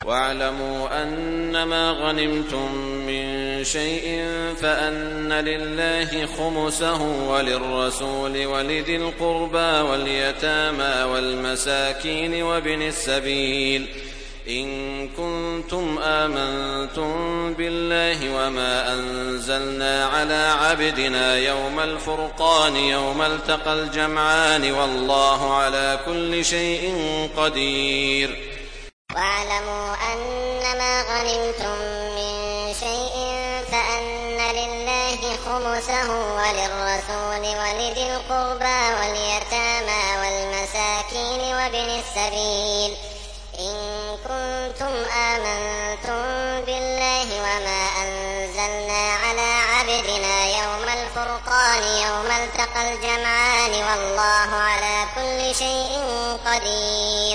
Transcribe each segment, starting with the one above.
واعلموا أنما غنمتم من شيء فأن لله خمسه وللرسول ولذي القربى واليتامى والمساكين وابن السبيل إن كنتم آمنتم بالله وما أنزلنا على عبدنا يوم الفرقان يوم التقى الجمعان والله على كل شيء قدير. واعلموا أنما غنمتم من شيء فأن لله خمسه وللرسول ولذي القربى واليتامى والمساكين وابن السبيل إن كنتم آمنتم بالله وما أنزلنا على عبدنا يوم الفرقان يوم التقى الجمعان والله على كل شيء قدير.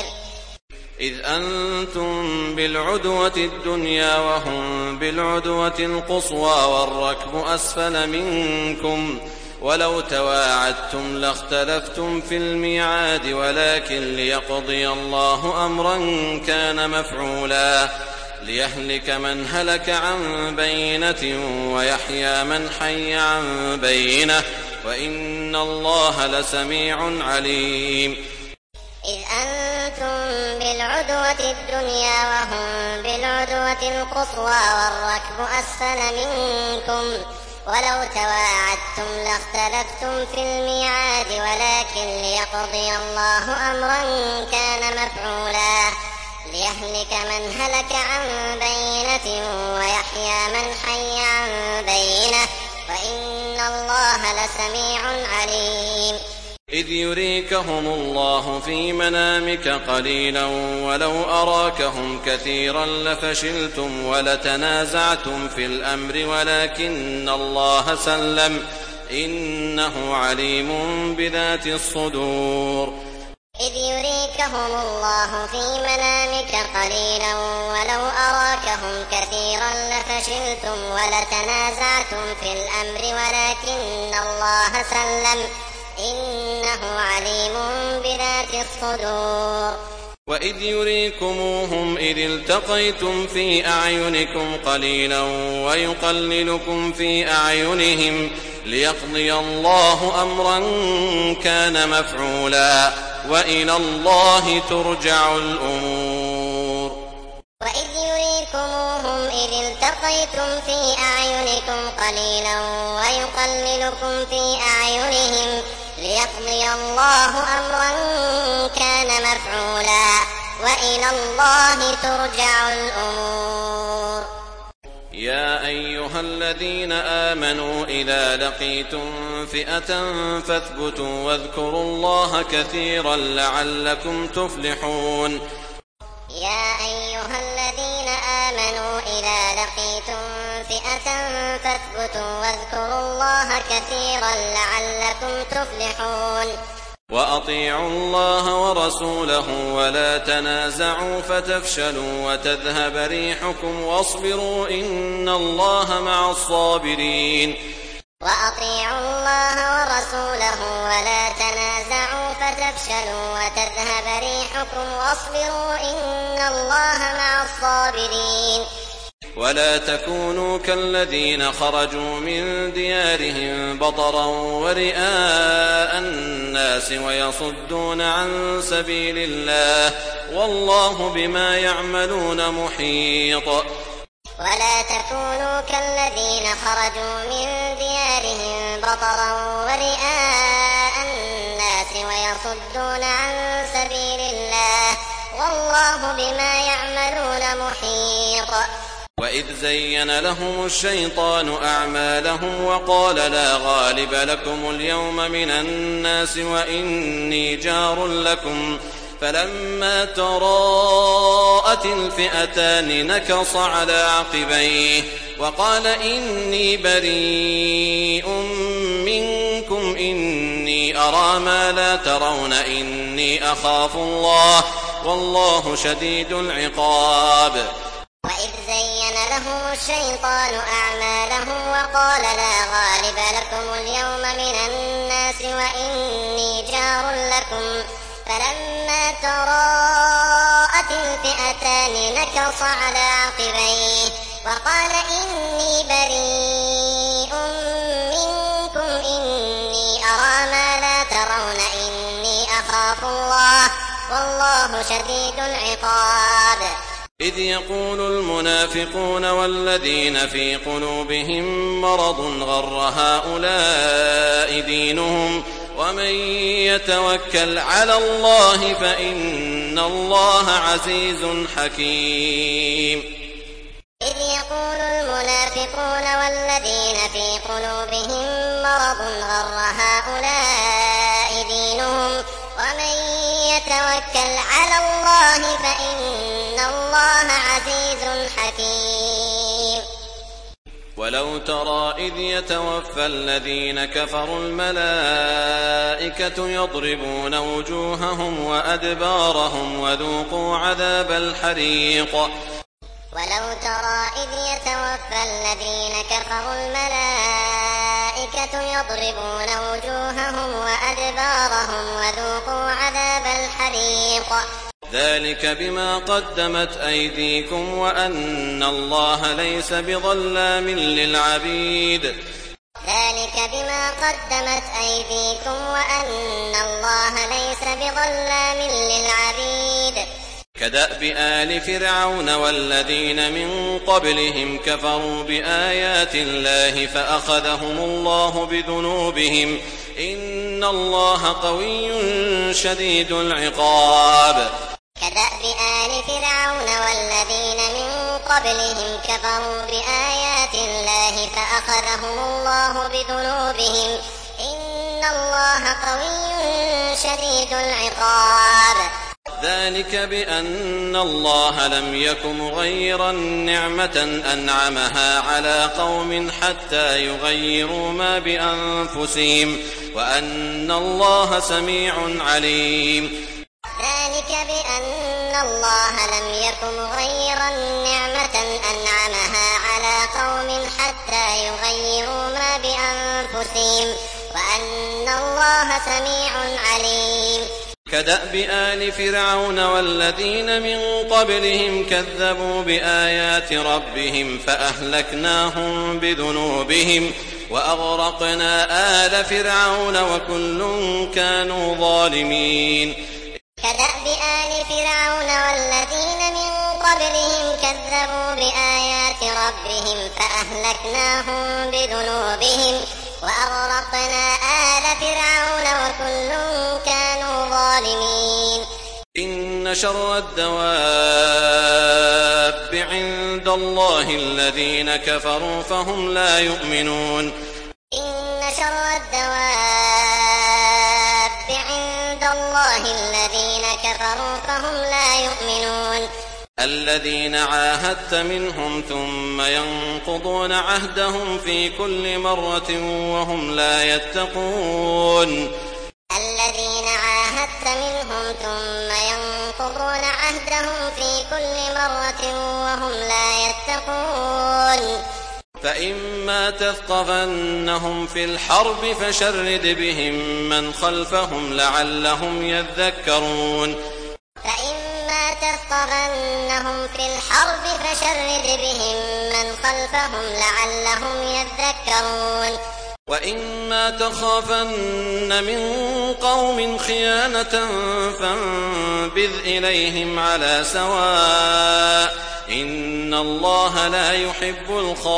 إذ أنتم بالعدوة الدنيا وهم بالعدوة القصوى والركب أسفل منكم ولو تواعدتم لاختلفتم في الميعاد ولكن ليقضي الله أمرا كان مفعولا ليهلك من هلك عن بينة ويحيى من حي عن بينة وإن الله لسميع عليم. إذ أنتم بالعدوة الدنيا وهم بالعدوة القصوى والركب أسفل منكم ولو تواعدتم لاختلفتم في الميعاد ولكن ليقضي الله أمرا كان مفعولا ليهلك من هلك عن بينة ويحيى من حي عن بينة وإن الله لسميع عليم. إذ يريكهم الله في منامك قليلا ولو أراكهم كثيرا لفشلتم ولتنازعتم في الأمر ولكن الله سلم إنه عليم بذات الصدور. إذ يريكهم الله في منامك قليلا ولو أراكهم كثيرا لفشلتم ولتنازعتم في الأمر ولكن الله سلم إنه عليم بذات الصدور. وإذ يريكموهم إذ التقيتم في أعينكم قليلا ويقللكم في أعينهم ليقضي الله أمرا كان مفعولا وإلى الله ترجع الأمور. وإذ يريكموهم إذ التقيتم في أعينكم قليلا ويقللكم في أعينهم ليقضي الله أمرا كان مفعولا وإلى الله ترجع الأمور. يا أيها الذين آمنوا إذا لقيتم فئة فاثبتوا واذكروا الله كثيرا لعلكم تفلحون. يا أيها الذين آمنوا إذا لقيتم فئة فاثبتوا واذكروا الله كثيرا لعلكم تفلحون. وأطيعوا الله ورسوله ولا تنازعوا فتفشلوا وتذهب ريحكم واصبروا إن الله مع الصابرين. وأطيعوا الله ورسوله ولا تنازعوا فتفشلوا وتذهب ريحكم واصبروا إن الله مع الصابرين. ولا تكونوا كالذين خرجوا من ديارهم بطرا ورئاء الناس ويصدون عن سبيل الله والله بما يعملون محيط. ولا تكونوا كالذين خرجوا من ديارهم بطرا ورئاء الناس ويصدون عن سبيل الله والله بما يعملون محيط. وإذ زين لهم الشيطان أعمالهم وقال لا غالب لكم اليوم من الناس وإني جار لكم فلما تراءت الفئتان نكص على عقبيه وقال إني بريء منكم إني أرى ما لا ترون إني أخاف الله والله شديد العقاب. وإذ زين لهم الشيطان أعمالهم وقال لا غالب لكم اليوم من الناس وإني جار لكم فلما تراءت الفئتان نكص على عقبيه وقال إني بريء منكم إني أرى ما لا ترون إني أخاف الله والله شديد العقاب. إذ يقول المنافقون والذين في قلوبهم مرض غر هؤلاء دينهم ومن يتوكل على الله فإن الله عزيز حكيم. إذ يقول المنافقون والذين في قلوبهم مرض غر هؤلاء دينهم ومن يتوكل على الله فإن الله عزيز حكيم. ولو ترى إذ يتوفى الذين كفروا الملائكة يضربون وجوههم وأدبارهم وذوقوا عذاب الحريق. ولو ترى إذ يتوفى الذين كفروا الملائكة يضربون وجوههم وأدبارهم وذوقوا عذاب الحريق. ذلك بما قدمت أيديكم وأن الله ليس بظلام للعبيد. ذلك بما قدمت أيديكم وأن الله ليس بظلام للعبيد. كدأب آل فرعون والذين من قبلهم كفروا بآيات الله فأخذهم الله بذنوبهم إن الله قوي شديد العقاب. كدأب آل فرعون والذين من قبلهم كفروا بآيات الله فأخذهم الله بذنوبهم إن الله قوي شديد العقاب. ذلك بأن الله لم يك مغيرا نعمة أنعمها على قوم حتى يغيروا ما بأنفسهم وأن الله سميع عليم. ذلك بأن الله لم يك مغيرا نعمة أنعمها على قوم حتى يغيروا ما بأنفسهم وأن الله سميع عليم. كدأب آل فرعون والذين من قبلهم كذبوا بآيات ربهم فأهلكناهم بذنوبهم وأغرقنا آل فرعون وكل كانوا ظالمين. كدأب آل فرعون والذين من قبلهم كذبوا بآيات ربهم فأهلكناهم بذنوبهم وأغرقنا آل فرعون وكل كانوا ظالمين. إن شر الدواب عند الله الذين كفروا فهم لا يؤمنون. إن شر الدواب عند الله الذين كفروا فهم لا يؤمنون. الذين عاهدت منهم ثم ينقضون عهدهم في كل مرة وهم لا يتقون. الذين عاهدت منهم ثم ينقضون عهدهم في كل مرة وهم لا يتقون. فإما تثقفنهم في الحرب فشرد بهم من خلفهم لعلهم يذكرون. فإما تثقفنهم في الحرب فشرد بهم من خلفهم لعلهم يذكرون. وإما تخافن من قوم خيانة فانبذ إليهم على سواء إن الله لا يحب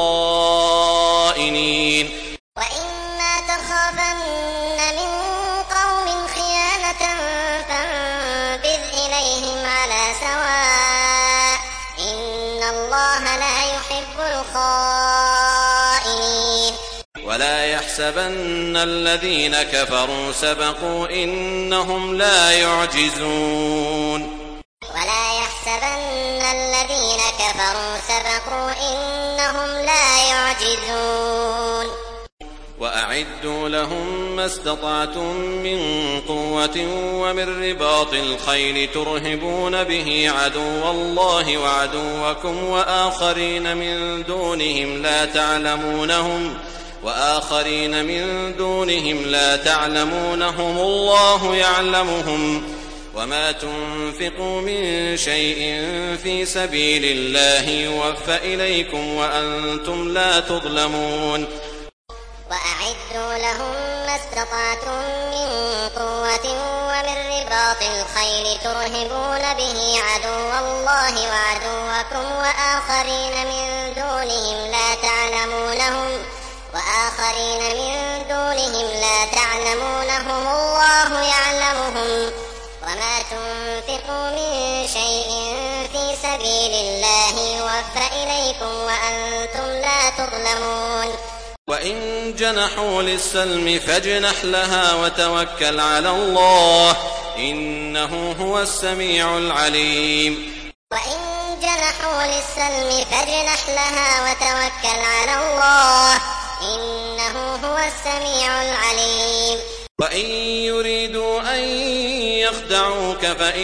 الخائنين. وإما تخافن من قوم خيانة فانبذ إليهم على سواء إن الله لا يحب الخائنين. ولا يحسبن الذين كفروا سبقوا إنهم لا يعجزون. ولا يحسبن الذين كفروا سبقوا إنهم لا يعجزون. وأعدوا لهم ما استطعتم من قوة ومن رباط الخيل ترهبون به عدو الله وعدوكم وآخرين من دونهم لا تعلمونهم الله يعلمهم وما تنفقوا من شيء في سبيل الله يوفى إليكم وأنتم لا تظلمون وأعدوا لهم ما استطعتم من قوة ومن رباط الخيل ترهبون به عدو الله وعدوكم وآخرين من دونهم لا تعلمونهم الله يعلمهم وما تنفقوا من شيء في سبيل الله يوفى إليكم وأنتم لا تظلمون وإن جنحوا للسلم فاجنح لها وتوكل على الله إنه هو السميع العليم وإن جنحوا للسلم فاجنح لها وتوكل على الله إنه هو السميع العليم وإن يريدوا أن يخدعوك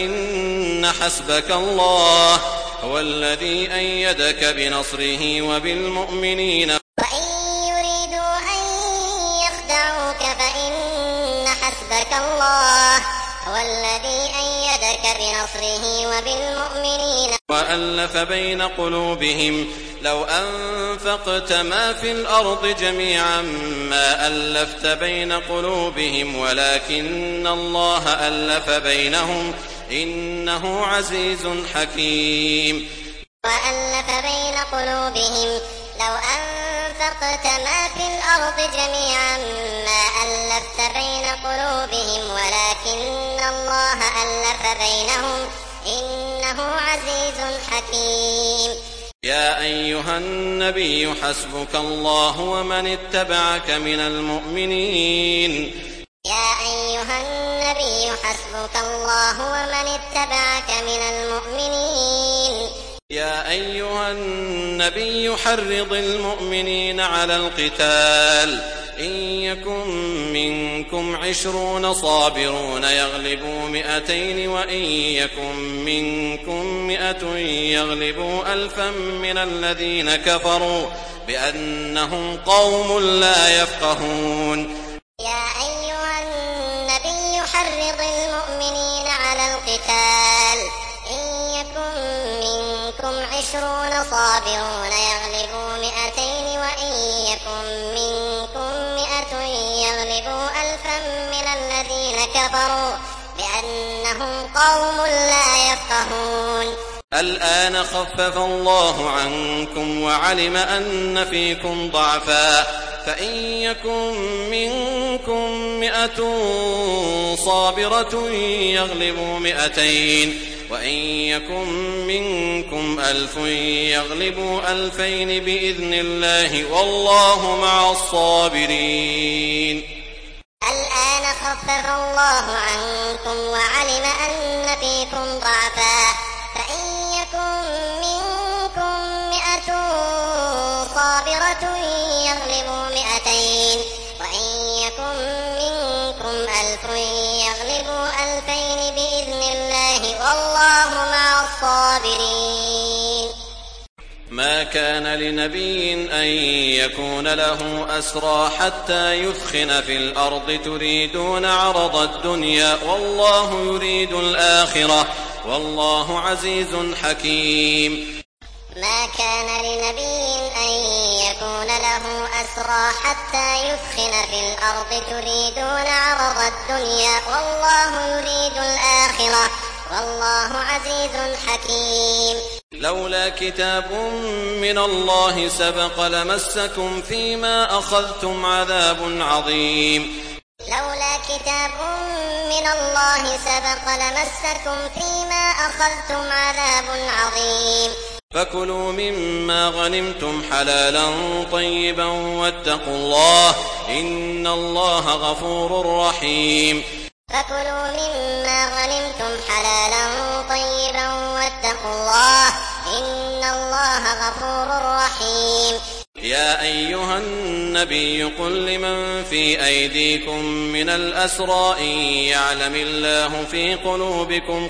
فإن حسبك الله هو الذي أيدك بنصره وبالمؤمنين وإن يريدوا أن يخدعوك فإن حسبك الله هو الذي أيدك بنصره وبالمؤمنين وألف بين قلوبهم لو أنفقت ما في الأرض جميعا ما ألفت بين قلوبهم ولكن الله ألف بينهم إنه عزيز حكيم وألف بين قلوبهم لو أنفقت ما في الأرض جميعا ما ألفت بين قلوبهم ولكن الله ألف بينهم إنه عزيز حكيم يا أيها النبي حسبك الله ومن اتبعك من المؤمنين يا أيها النبي حسبك الله ومن اتبعك من المؤمنين يا أيها النبي حرض المؤمنين على القتال إن يكن منكم 20 صابرون يغلبوا 200 وإن يكن منكم 100 يغلبوا 1000 من الذين كفروا بأنهم قوم لا يفقهون يا أيها النبي حرض المؤمنين على القتال إن يكن منكم 20 صابرون يغلبوا 200 وإن يكن منكم 100 يغلبوا 1000 من الذين كفروا بأنهم قوم لا يفقهون الآن خفف الله عنكم وعلم أن فيكم ضعفا فإن يكن منكم 100 صابرة يغلبوا 200 وإن يكن منكم 1000 يغلبوا 2000 بإذن الله والله مع الصابرين الآن خفف الله عنكم وعلم أن فيكم ضعفا فإن يكن منكم 100 صابرة يغلبوا 200 وإن يكن منكم 1000 يغلبوا 2000 بإذن الله والله مع الصابرين ما كان لنبي أن يكون له أسرى حتى يثخن في الأرض تريدون عرض الدنيا والله يريد الآخرة والله عزيز حكيم ما كان لنبي أن يكون له أسرى حتى يثخن في الأرض تريدون عرض الدنيا والله يريد الآخرة والله عزيز حكيم لولا كتاب من الله سبق لمسكم فيما أخذتم عذاب عظيم لولا كتاب من الله سبق لمسكم فيما أخذتم عذاب عظيم فكلوا مما غنمتم حلالا طيبا واتقوا الله إن الله غفور رحيم فكلوا مما غنمتم حلالا طيبا واتقوا الله إن الله غفور رحيم يا أيها النبي قل لمن في أيديكم من الأسرى إن يعلم الله في قلوبكم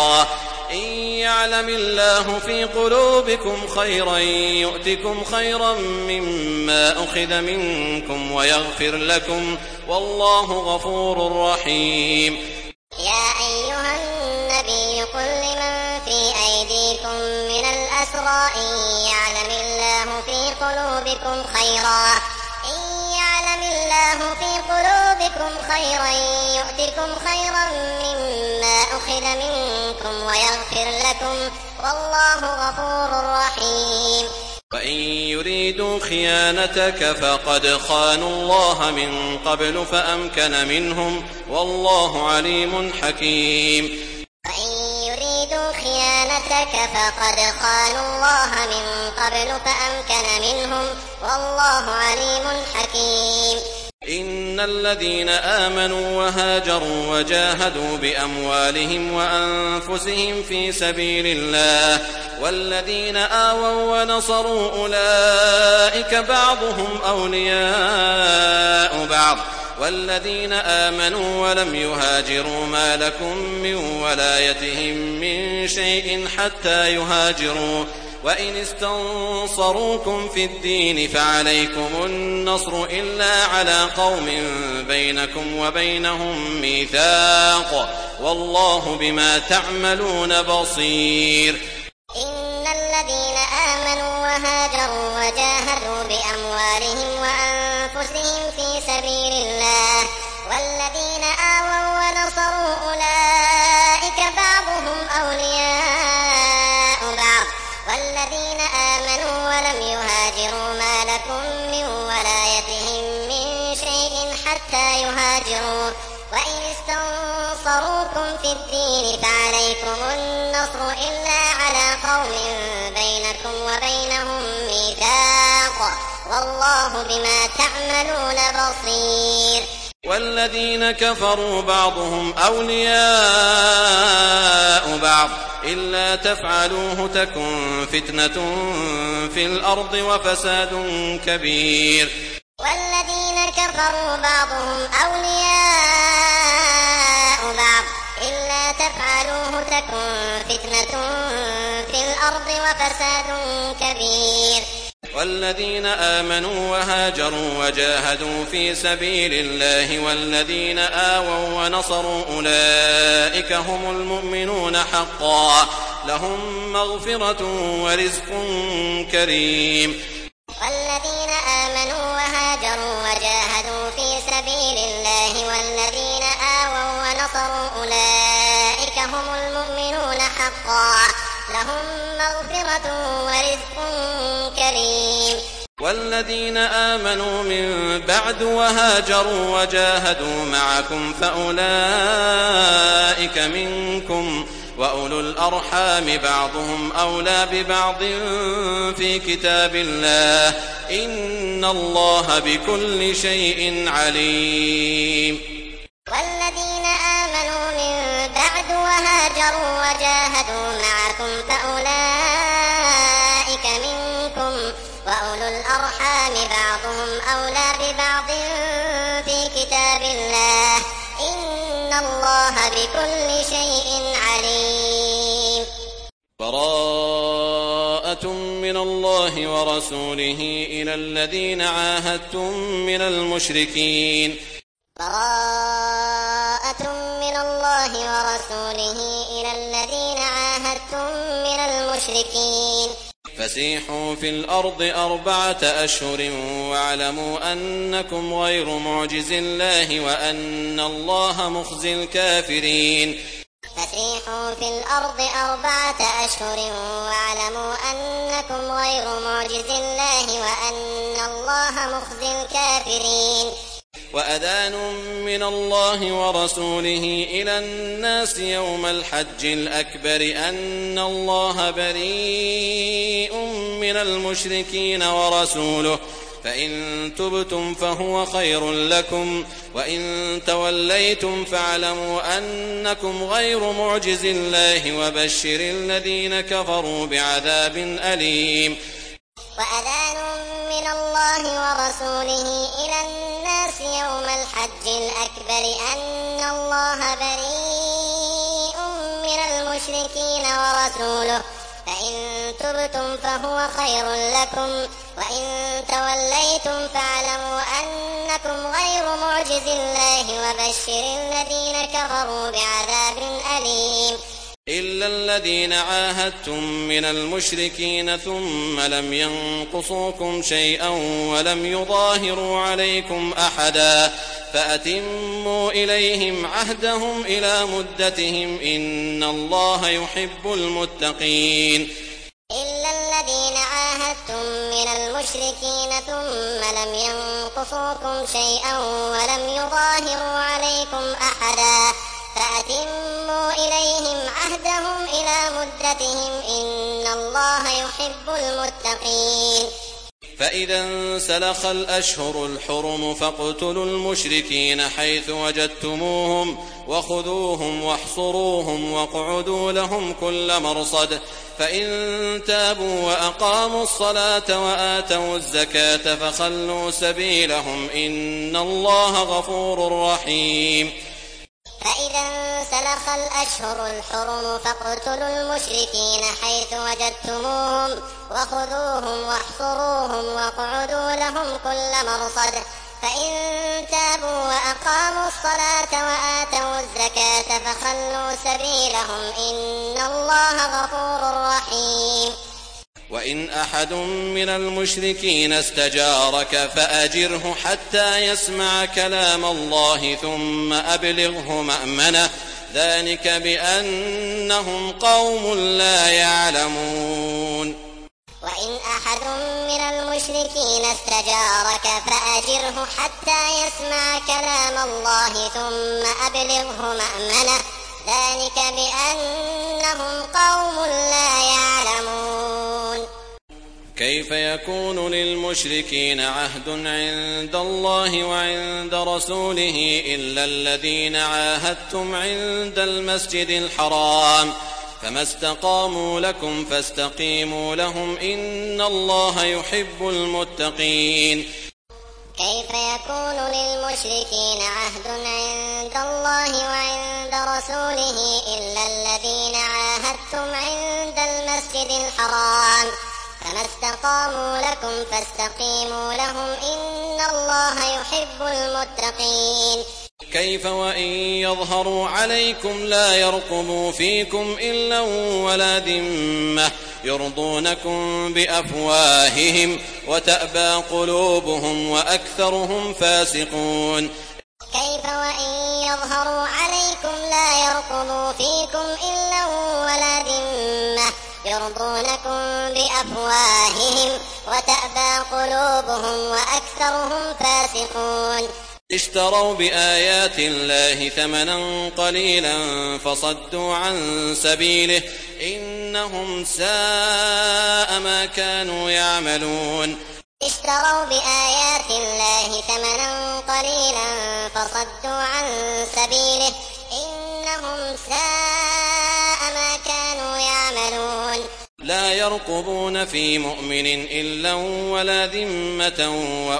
خيرا يؤتكم خيرا مما أخذ منكم ويغفر لكم والله غفور رحيم يا أيها الأسرى إن يعلم الله في قلوبكم خيرا يؤتكم خيرا مما أخذ منكم ويغفر لكم والله غفور رحيم. وإن يريدوا خيانتك فقد خانوا الله من قبل فأمكن منهم والله عليم حكيم. وإن يريدوا خيانتك فقد خانوا الله من قبل فأمكن منهم والله عليم حكيم. إن الذين آمنوا وهاجروا وجاهدوا بأموالهم وأنفسهم في سبيل الله والذين آووا ونصروا أولئك بعضهم أولياء بعض والذين آمنوا ولم يهاجروا ما لكم من ولايتهم من شيء حتى يهاجروا وإن استنصروكم في الدين فعليكم النصر إلا على قوم بينكم وبينهم ميثاق والله بما تعملون بصير. إن الذين آمنوا وهاجروا وجاهدوا بأموالهم وأنفسهم في سبيل الله والذين آووا ونصروا أولئك بعضهم أولياء بعض والذين آمنوا ولم يهاجروا ما لكم من ولايتهم من شيء حتى يهاجروا وإن استنصروكم في الدين فعليكم النصر إلا على قوم بينكم وبينهم ميثاق والله بما تعملون بصير. والذين كفروا بعضهم أولياء بعض إلا تفعلوه تكن فتنة في الأرض وفساد كبير. والذين كفروا بعضهم أولياء بعض إلا تفعلوه تكن فتنة في الأرض وفساد كبير. والذين آمنوا وهاجروا وجاهدوا في سبيل الله والذين آووا ونصروا أولئك هم المؤمنون حقا لهم مغفرة ورزق كريم. والذين آمنوا وهاجروا وجاهدوا في سبيل الله والذين آووا ونصروا أولئك هم المؤمنون حقا لهم مغفرة ورزق كريم. والذين آمنوا من بعد وهاجروا وجاهدوا معكم فأولئك منكم وأولو الأرحام بعضهم أولى ببعض في كتاب الله إن الله بكل شيء عليم. والذين آمنوا من بعد وهاجروا وجاهدوا معكم فأولئك منكم وأولو الأرحام بعضهم أولى ببعض في كتاب الله إن الله بكل شيء عليم. براءة من الله ورسوله إلى الذين عاهدتم من المشركين. براءة من الله ورسوله إلى الذين عاهدتم من المشركين. فسيحوا في الأرض 4 أشهر واعلموا أنكم غير معجز الله وأن الله مخزي الكافرين. فسيحوا في الأرض 4 أشهر واعلموا أنكم غير معجز الله وأن الله مخزي الكافرين. وأذان من الله ورسوله إلى الناس يوم الحج الأكبر أن الله بريء من المشركين ورسوله فإن تبتم فهو خير لكم وإن توليتم فاعلموا أنكم غير معجز الله وبشر الذين كفروا بعذاب أليم. وأذان من الله ورسوله إلى الناس يوم الحج الأكبر أن الله بريء من المشركين ورسوله فإن تبتم فهو خير لكم وإن توليتم فاعلموا أنكم غير معجز الله وبشر الذين كفروا بعذاب أليم. إلا الذين عاهدتم من المشركين ثم لم ينقصوكم شيئا ولم يظاهروا عليكم أحدا فأتموا إليهم عهدهم إلى مدتهم إن الله يحب المتقين. إلا الذين عاهدتم من المشركين ثم لم ينقصوكم شيئا ولم يظاهروا عليكم أحدا فأتموا إليهم عهدهم إلى مدتهم إن الله يحب المتقين. فإذا انسلخ الأشهر الحرم فاقتلوا المشركين حيث وجدتموهم وخذوهم واحصروهم واقعدوا لهم كل مرصد فإن تابوا وأقاموا الصلاة وآتوا الزكاة فخلوا سبيلهم إن الله غفور رحيم. فإذا انسلخ الأشهر الحرم فاقتلوا المشركين حيث وجدتموهم وخذوهم واحصروهم واقعدوا لهم كل مرصد فإن تابوا وأقاموا الصلاة وآتوا الزكاة فخلوا سبيلهم إن الله غفور رحيم. وإن أحد من المشركين استجارك فأجره حتى يسمع كلام الله ثم أبلغه مأمنه ذلك بأنهم قوم لا يعلمون. وإن أحد من المشركين استجارك فأجره حتى يسمع كلام الله ثم أبلغه مأمنه ذلك بأنهم قوم لا يعلمون. كيف يكون للمشركين عهد عند الله وعند رسوله إلا الذين عاهدتم عند المسجد الحرام فما استقاموا لكم فاستقيموا لهم إن الله يحب المتقين. كيف يكون للمشركين عهد عند الله وعند رسوله إلا الذين عاهدتم عند المسجد الحرام فما استقاموا لكم فاستقيموا لهم إن الله يحب المتقين. كيف وإن يظهروا عليكم لا يرقبوا فيكم إلا ولا ذمة يرضونكم بأفواههم وتأبى قلوبهم وأكثرهم فاسقون. كيف وإن يظهروا عليكم لا يرقبوا فيكم إلا ولا ذمة يرضونكم بأفواههم وتأبى قلوبهم وأكثرهم فاسقون. اشتروا بآيات الله ثمنا قليلا فصدوا عن سبيله إنهم ساء ما كانوا يعملون. اشتروا بآيات الله ثمنا قليلا فصدوا عن سبيله إنهم ساء ما كانوا يعملون. لا يرقبون في مؤمن إلا ولا ذمة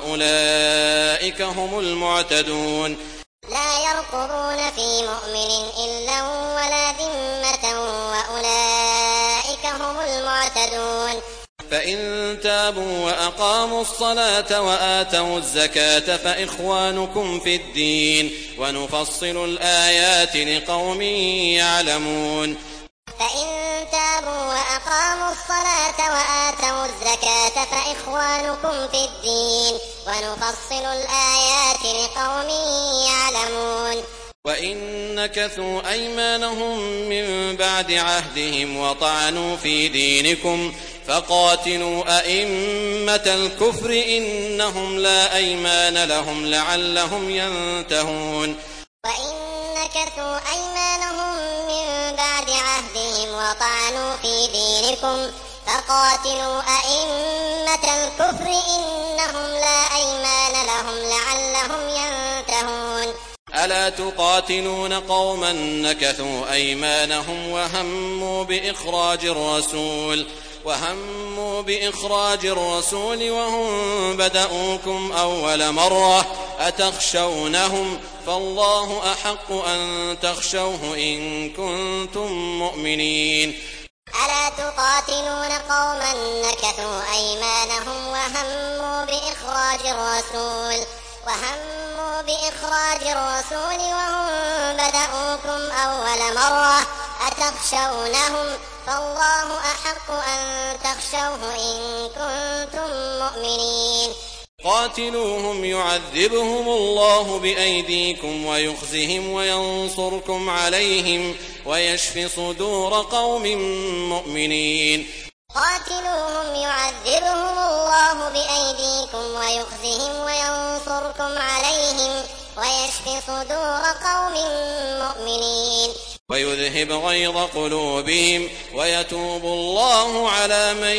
وأولئك هم المعتدون. لا يرقبون في مؤمن إلا ولا ذمة وأولئك هم المعتدون. فإن تابوا وأقاموا الصلاة وآتوا الزكاة فإخوانكم في الدين ونفصل الآيات لقوم يعلمون. فإن تابوا وأقاموا الصلاة وآتوا الزكاة فإخوانكم في الدين ونفصل الآيات لقوم يعلمون. وإن نكثوا أيمانهم من بعد عهدهم وطعنوا في دينكم فقاتلوا أئمة الكفر إنهم لا أيمان لهم لعلهم ينتهون. وإن نكثوا أيمانهم من بعد عهدهم وطعنوا في دينكم فقاتلوا أئمة الكفر إنهم لا أيمان لهم لعلهم ينتهون. ألا تقاتلون قوما نكثوا أيمانهم وهموا بإخراج الرسول وهم بدأوكم أول مرة أتخشونهم فالله أحق أن تخشوه إن كنتم مؤمنين. ألا تقاتلون قوما نكثوا أيمانهم وهموا بإخراج الرسول وهم بدأوكم أول مرة تخشونهم فالله أحق أن تخشوه إن كنتم مؤمنين. قاتلوهم يعذبهم الله بأيديكم ويخزهم وينصركم عليهم ويشف صدور قوم مؤمنين. قاتلوهم يعذبهم الله بأيديكم ويخزهم وينصركم عليهم ويشف صدور قوم مؤمنين. ويذهب غيظ قلوبهم ويتوب الله على من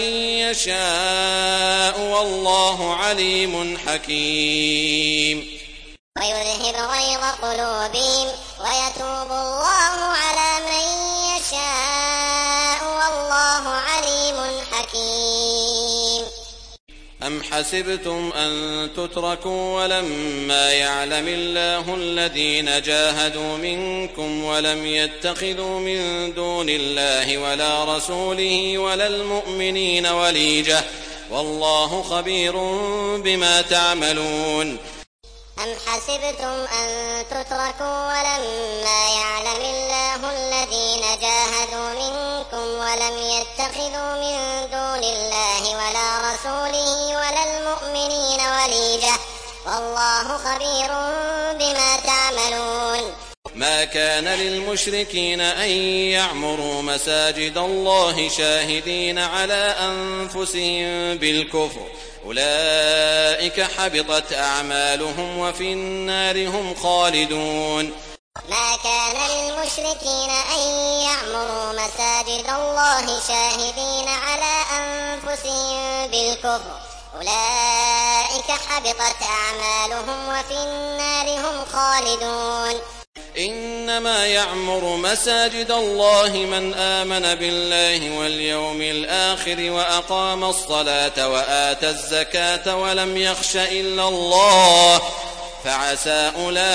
يشاء والله عليم حكيم. ويذهب غيظ قلوبهم ويتوب الله على من يشاء والله عليم حكيم. أم حسبتم أن تتركوا ولما يعلم الله الذين جاهدوا منكم ولم يتخذوا من دون الله ولا رسوله ولا المؤمنين وليجة والله خبير بما تعملون. أم حسبتم أن تتركوا ولما يعلم الله الذين جاهدوا منكم ولم يتخذوا من دون الله ولا رسوله ولا المؤمنين وليجة والله خبير بما تعملون. ما كان للمشركين أن يعمروا مساجد الله شاهدين على أنفسهم بالكفر أولئك حبطت أعمالهم وفي النار هم خالدون. ما كان للمشركين أن يعمروا مساجد الله شاهدين على أنفسهم بالكفر أولئك حبطت أعمالهم وفي النار هم خالدون. إنما يعمر مساجد الله من آمن بالله واليوم الآخر وأقام الصلاة وآتى الزكاة ولم يخش إلا الله فعسى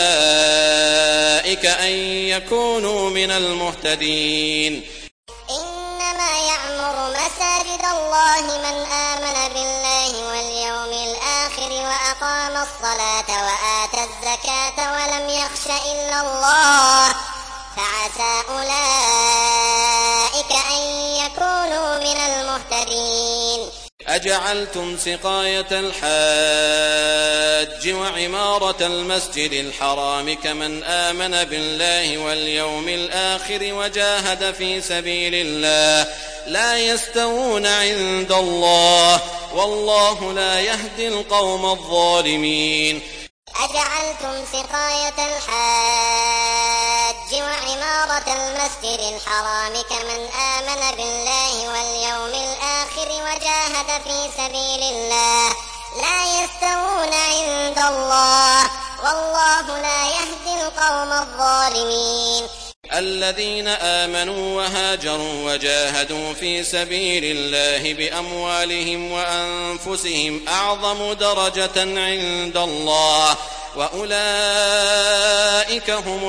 أولئك أن يكونوا من المهتدين. إنما يعمر مساجد الله من آمن بالله واليوم الآخر وأقام الصلاة وآتى الزكاة ولم يخش إلا الله فعسى أولئك أن يكونوا من المهتدين. أجعلتم سقاية الحاج وعمارة المسجد الحرام كمن آمن بالله واليوم الآخر وجاهد في سبيل الله لا يستوون عند الله والله لا يهدي القوم الظالمين. أجعلتم سقاية الحاج وعمارة المسجد الحرام كمن آمن بالله واليوم الآخر وجاهد في سبيل الله لا يستوون عند الله والله لا يهدي القوم الظالمين. الذين آمنوا وهاجروا وجاهدوا في سبيل الله بأموالهم وأنفسهم أعظم درجة عند الله وأولئك هم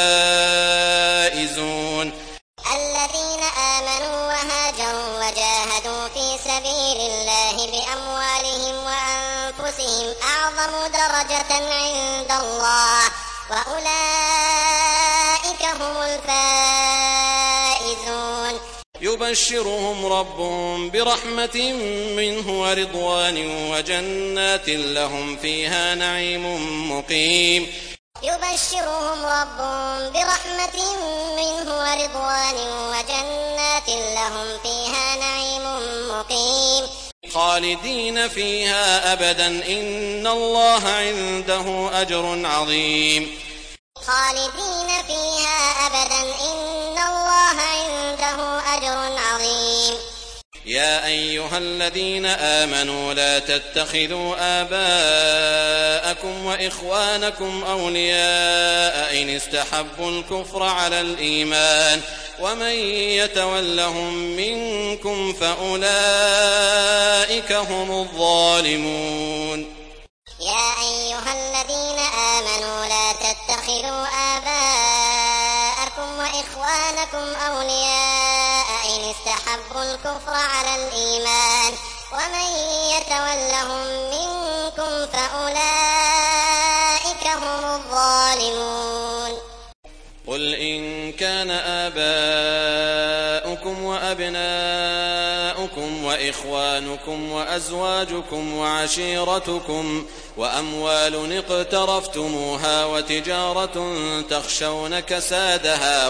الفائزون. الذين آمنوا وهاجروا وجاهدوا في سبيل الله بأموالهم وأنفسهم أعظم درجة عند الله وأولئك هم الفائزون. يبشرهم ربهم برحمة منه ورضوان وجنات لهم فيها نعيم مقيم. يبشرهم ربهم برحمة منه ورضوان وجنات لهم فيها نعيم مقيم. خالدين فيها أبدا إن الله عنده أجر عظيم. خالدين فيها أبدا إن الله عنده أجر عظيم. يا أيها الذين آمنوا لا تتخذوا آباءكم وإخوانكم أولياء إن استحبوا الكفر على الإيمان ومن يتولهم منكم فأولئك هم الظالمون. يا أيها الذين آمنوا لا تتخذوا آباءكم وإخوانكم أولياء إن استحبوا الكفر على الإيمان ومن يتولهم منكم فأولئك هم الظالمون. قل إن كان آباءكم وإخوانكم وأزواجكم وعشيرتكم وأموال اقترفتموها وتجارة تخشون كسادها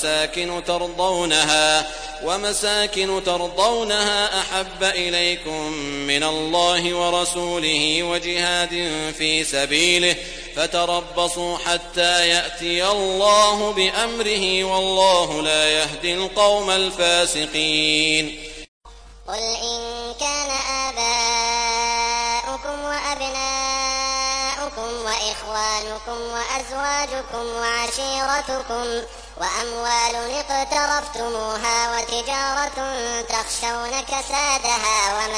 ومساكن ترضونها أحب إليكم من الله ورسوله وجهاد في سبيله فتربصوا حتى يأتي الله بأمره والله لا يهدي القوم الفاسقين. قل إن كان آباؤكم وأبناؤكم وإخوانكم وأزواجكم وعشيرتكم وأموال اقترفتموها وتجارة تخشون كسادها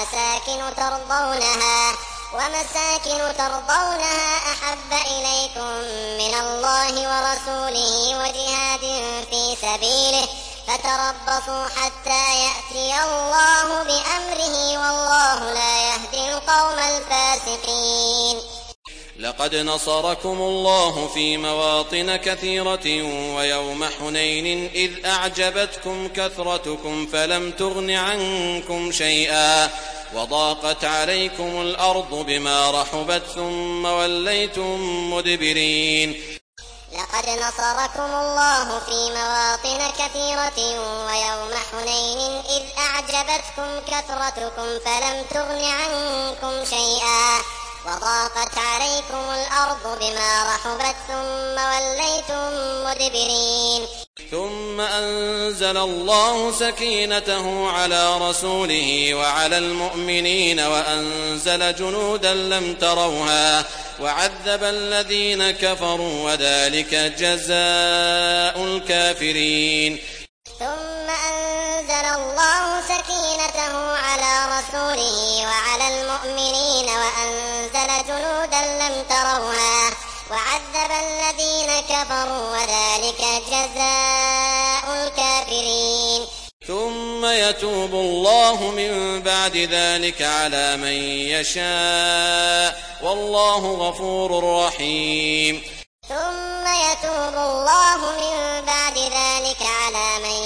ومساكن ترضونها أحب إليكم من الله ورسوله وجهاد في سبيله فتربصوا حتى يأتي الله بأمره والله لا يهدي القوم الفاسقين. لقد نصركم الله في مواطن كثيرة ويوم حنين إذ أعجبتكم كثرتكم فلم تغن عنكم شيئا وضاقت عليكم الأرض بما رحبت ثم وليتم مدبرين. لقد نصركم الله في مواطن كثيرة ويوم حنين إذ أعجبتكم كثرتكم فلم تغن عنكم شيئا وضاقت عليكم الأرض بما رحبت ثم وليتم مدبرين. ثم أنزل الله سكينته على رسوله وعلى المؤمنين وأنزل جنودا لم تروها وعذب الذين كفروا وذلك جزاء الكافرين. ثم أنزل الله سكينته على رسوله وعلى المؤمنين وأنزل جنودا لم تروها وعذب الذين كفروا وذلك جزاء الكافرين. ثم يتوب الله من بعد ذلك على من يشاء والله غفور رحيم. ثم يتوب الله من بعد ذلك على من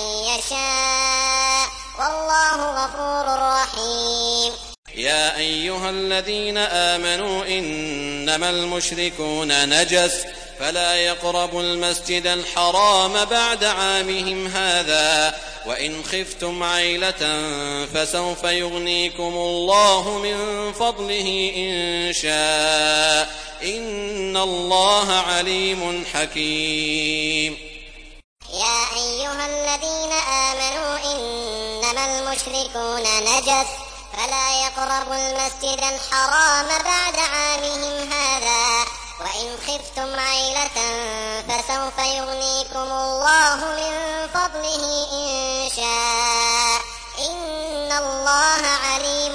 يشاء والله غفور رحيم. يا أيها الذين آمنوا إنما المشركون نجس فلا يقربوا المسجد الحرام بعد عامهم هذا وإن خفتم عيلة فسوف يغنيكم الله من فضله إن شاء إن الله عليم حكيم. يا أيها الذين آمنوا إنما المشركون نجس فلا يقربوا المسجد الحرام بعد عامهم هذا وإن خفتم عيلة فسوف يغنيكم الله من فضله إن شاء إن الله عليم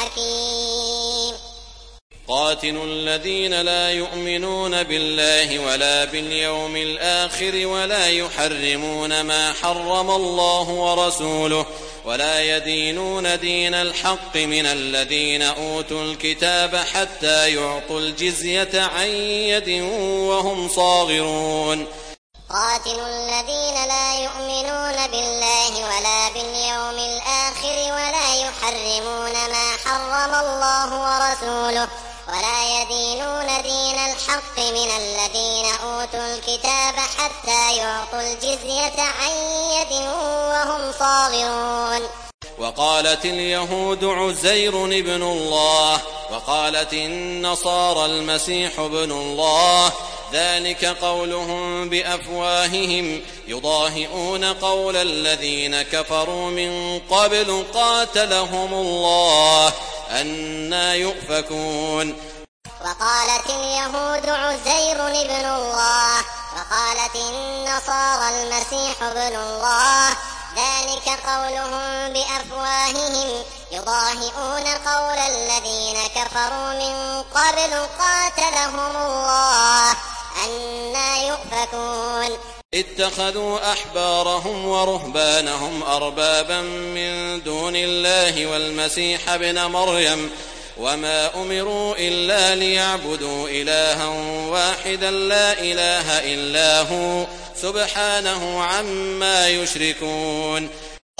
حكيم. قاتلوا الذين لا يؤمنون بالله ولا باليوم الآخر ولا يحرمون ما حرم الله ورسوله ولا يدينون دين الحق من الذين أوتوا الكتاب حتى يعطوا الجزية عن يد وهم صاغرون. قاتلوا الذين لا يؤمنون بالله ولا باليوم الآخر ولا يحرمون ما حرم الله ورسوله ولا يدينون دين الحق من الذين أوتوا الكتاب حتى يعطوا الجزية عن يد وهم صاغرون. وقالت اليهود عزير ابن الله وقالت النصارى المسيح ابن الله ذلك قولهم بأفواههم يضاهئون قول الذين كفروا من قبل قاتلهم الله أنى يؤفكون. وقالت اليهود عزير ابن الله وقالت النصارى المسيح ابن الله ذلك قولهم بأفواههم يضاهئون قول الذين كفروا من قبل قاتلهم الله أنى يؤفكون. اتخذوا أحبارهم ورهبانهم أربابا من دون الله والمسيح ابن مريم وما أمروا إلا ليعبدوا إلها واحدا لا إله إلا هو سبحانه عما يشركون.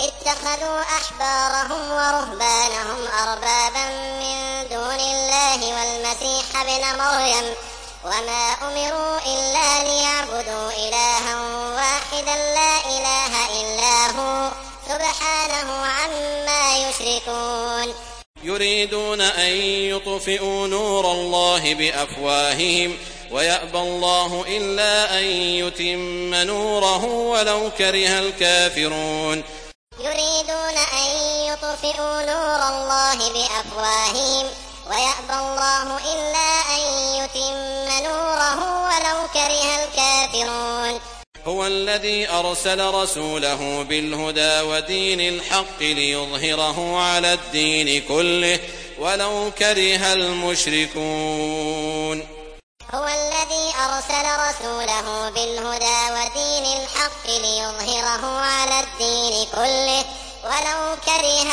اتخذوا أحبارهم ورهبانهم أربابا من دون الله والمسيح ابن مريم وما أمروا إلا ليعبدوا إلها واحدا لا إله إلا هو سبحانه عما يشركون يريدون أن يطفئوا نور الله بأفواههم ويأبى الله إلا أن يتم نوره ولو كره الكافرون يريدون أن يطفئوا نور الله بأفواههم ويأبى الله إلا أن يتم نوره ولو كره الكافرون هو الذي أرسل رسوله بالهدى ودين الحق ليظهره على الدين كله ولو كره المشركون هو الذي أرسل رسوله بالهدى ودين الحق ليظهره على الدين كله ولو كره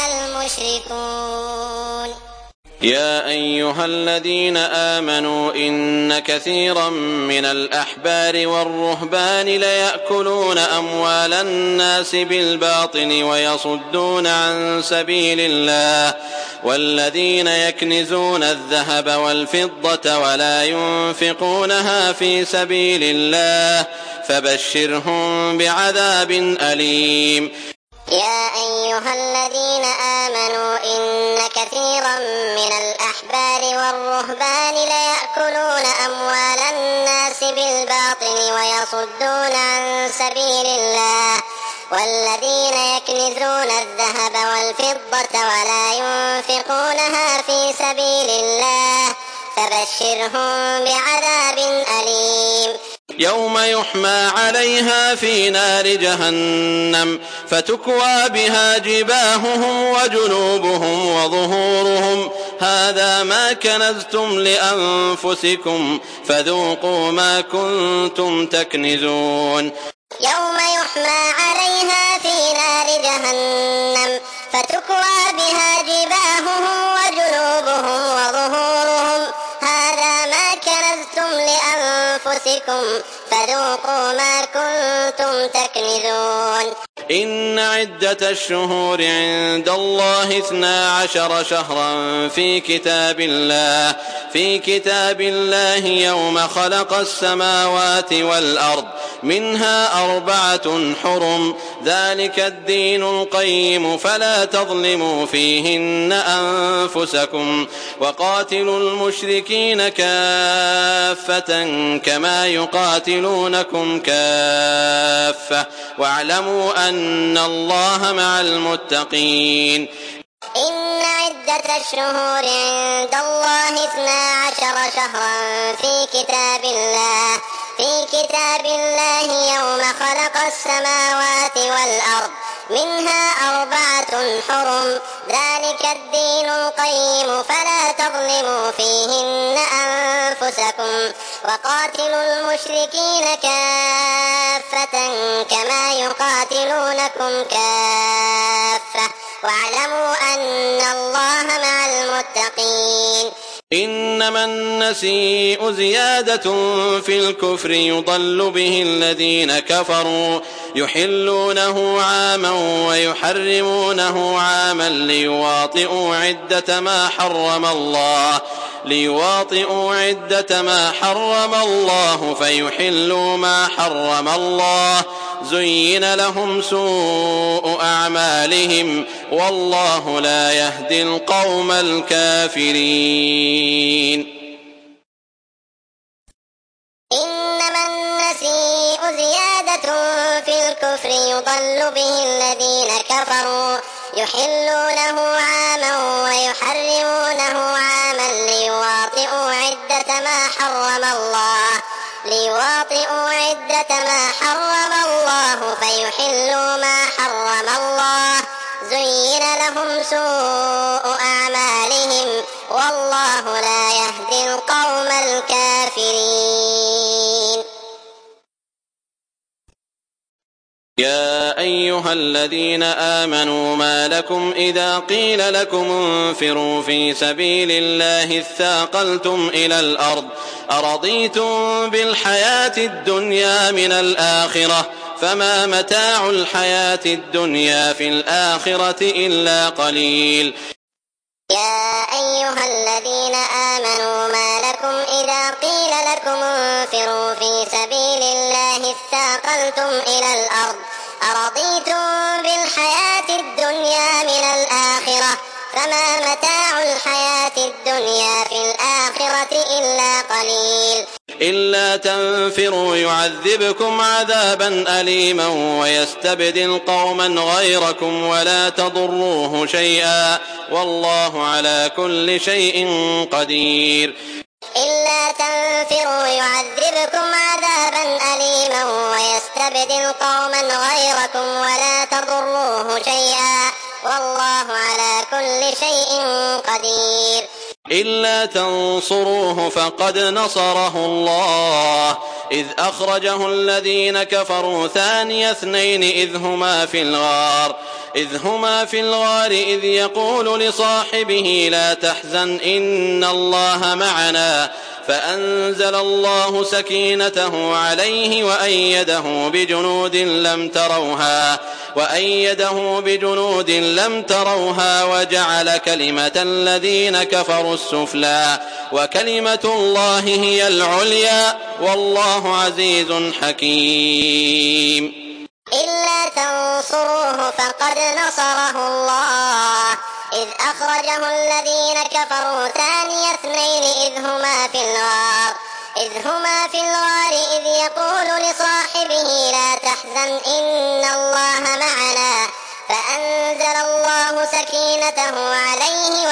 المشركون يا أيها الذين آمنوا إن كثيرا من الأحبار والرهبان ليأكلون أموال الناس بالباطل ويصدون عن سبيل الله والذين يكنزون الذهب والفضة ولا ينفقونها في سبيل الله فبشرهم بعذاب أليم يا أيها الذين آمنوا إن كثيرا من الأحبار والرهبان ليأكلون أموال الناس بالباطل ويصدون عن سبيل الله والذين يكنزون الذهب والفضة ولا ينفقونها في سبيل الله فبشرهم بعذاب أليم يوم يحمى عليها في نار جهنم فتكوى بها جباههم وجنوبهم وظهورهم هذا ما كنزتم لأنفسكم فذوقوا ما كنتم تكنزون يوم يحمى عليها في نار جهنم فتكوى بها جباههم وجنوبهم وظهورهم هذا ما كنزتم لأنفسكم فذوقوا ما كنتم تكنزون إن عدة الشهور عند الله 12 شهرا في كتاب الله يوم خلق السماوات والأرض منها 4 حرم ذلك الدين القيم فلا تظلموا فيهن أنفسكم وقاتلوا المشركين كافة كما يقاتلونكم كافة واعلموا أن الله مع المتقين إن عدة الشهور عند الله 12 شهرا في كتاب الله يوم خلق السماوات والأرض منها 4 حرم ذلك الدين القيم فلا تظلموا فيهن أنفسكم وقاتلوا المشركين كافة كما يقاتلونكم كافة واعلموا أن الله مع المتقين إنما النسيء زيادة في الكفر يضل به الذين كفروا يحلونه عاما ويحرمونه عاما ليواطئوا عدة ما حرم الله فيحلوا ما حرم الله زين لهم سوء أعمالهم والله لا يهدي القوم الكافرين إنما النسيء زيادة في الكفر يضل به الذين كفروا يحلونه عاما ويحرمونه عاما ليواطئوا عدة ما حرم الله فيحلوا ما حرم الله زين لهم سوء أعمالهم والله لا يهدي القوم الكافرين يا أيها الذين آمنوا ما لكم إذا قيل لكم انفروا في سبيل الله اثاقلتم إلى الأرض أرضيتم بالحياة الدنيا من الآخرة فما متاع الحياة الدنيا في الآخرة إلا قليل. يا أيها الذين آمنوا ما لكم إذا قيل لكم انفروا في سبيل الله اثاقلتم إلى الأرض أرضيتم بالحياة الدنيا من الآخرة فما متاع الحياة الدنيا في الآخرة إلا قليل. إلا تنفروا يعذبكم عذابا أليما ويستبدل قوما غيركم ولا تضروه شيئا والله على كل شيء قدير. إلا تنفروا يعذبكم عذابا أليما ويستبدل قوما غيركم ولا تضروه شيئا والله على كل شيء قدير. إلا تنصروه فقد نصره الله إذ أخرجه الذين كفروا ثاني اثنين إذ هما في الغار إذ يقول لصاحبه لا تحزن إن الله معنا فأنزل الله سكينته عليه وأيده بجنود لم تروها وجعل كلمة الذين كفروا السفلى وكلمة الله هي العليا والله عزيز حكيم. إلا تنصروه فقد نصره الله إذ أخرجه الذين كفروا ثاني اثنين إذ هما في الغار إذ يقول لصاحبه لا تحزن إن الله معنا فأنزل الله سكينته عليه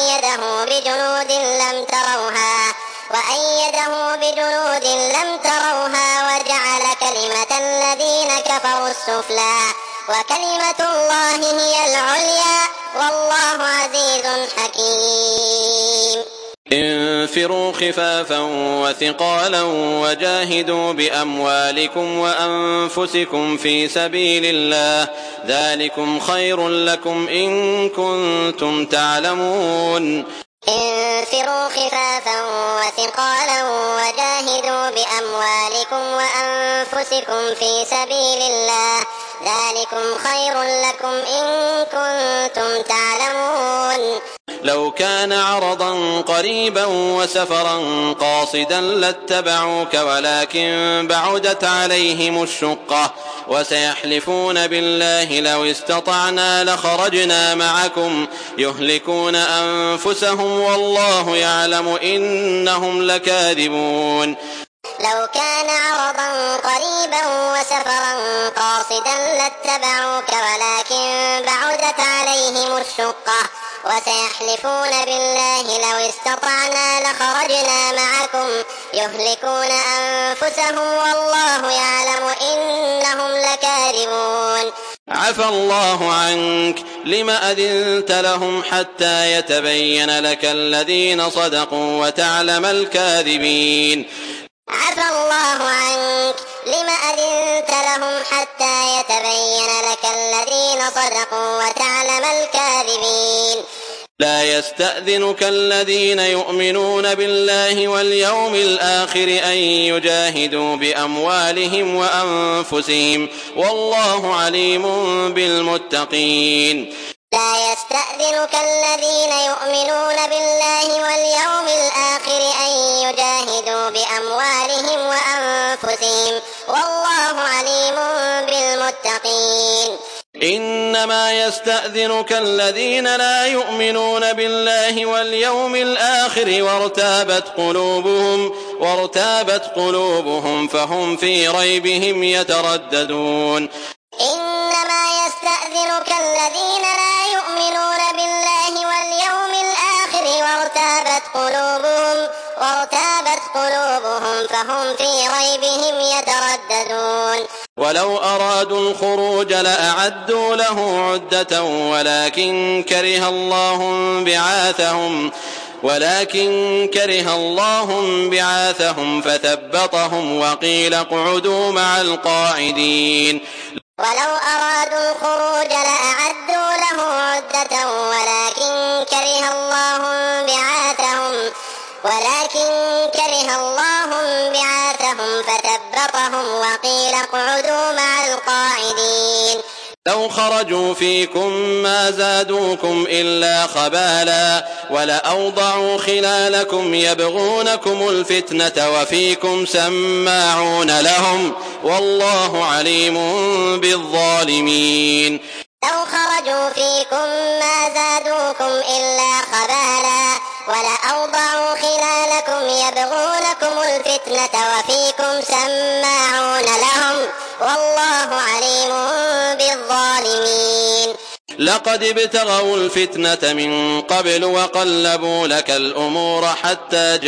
وأيده بجنود لم تروها وجعل كلمة الذين كفروا السفلى وكلمة الله هي العليا والله عزيز حكيم. انفروا خفافا وثقالا وجاهدوا بأموالكم وأنفسكم في سبيل الله ذلكم خير لكم إن كنتم تعلمون. انفروا خفافا وثقالا وجاهدوا بأموالكم وأنفسكم في سبيل الله ذلكم خير لكم إن كنتم تعلمون. لو كان عرضا قريبا وسفرا قاصدا لاتبعوك ولكن بعدت عليهم الشقة وسيحلفون بالله لو استطعنا لخرجنا معكم يهلكون أنفسهم والله يعلم إنهم لكاذبون. لو كان عرضا قريبا وسفرا قاصدا لاتبعوك ولكن بعدت عليهم الشقة وسيحلفون بالله لو استطعنا لخرجنا معكم يهلكون أنفسهم والله يعلم إنهم لكاذبون. عفى الله عنك لم أذنت لهم حتى يتبين لك الذين صدقوا وتعلم الكاذبين. عفى الله عنك لم أذنت لهم حتى يتبين لك الذين صدقوا وتعلم الكاذبين. لا يستأذنك الذين يؤمنون بالله واليوم الآخر أن يجاهدوا بأموالهم وأنفسهم والله عليم بالمتقين. لا يستأذنك الذين يؤمنون بالله واليوم الآخر أن يجاهدوا بأموالهم وأنفسهم والله عليم بالمتقين. إنما يستأذنك الذين لا يؤمنون بالله واليوم الآخر وارتابت قلوبهم فهم في ريبهم يترددون. إنما يستأذنك الذين لا يؤمنون بالله واليوم الآخر وارتابت قلوبهم فهم في ريبهم يترددون. ولو أرادوا الخروج لأعدوا له عدة ولكن كره الله بعاثهم فثبطهم وقيل اقعدوا مع القاعدين. ولو أرادوا الخروج لأعدوا له عدة ولكن كره الله بعاثهم لهم فثبطهم وقيل اقعدوا مع القاعدين. لو خرجوا فيكم ما زادوكم إلا خبالا ولأوضعوا خلالكم يبغونكم الفتنة وفيكم سماعون لهم والله عليم بالظالمين. لو خرجوا فيكم ما زادوكم إلا خبالا ولأوضعوا خلالكم يبغونكم الفتنة وفيكم سماعون لهم والله عليم بالظالمين. لقد ابتغوا الفتنة من قبل وقلبوا لك الأمور حتى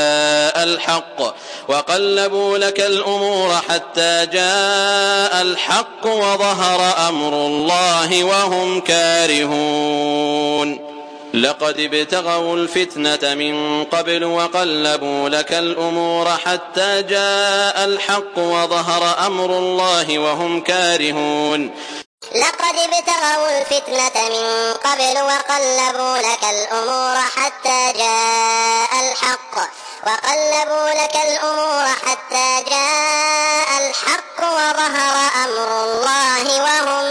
جاء الحق وظهر أمر الله وهم كارهون. لقد ابتغوا الفتنة من قبل وقلبوا لك الأمور حتى جاء الحق وظهر أمر الله وهم كارهون. لقد ابتغوا الفتنة من قبل وقلبوا لك الأمور حتى جاء الحق وظهر أمر الله وهم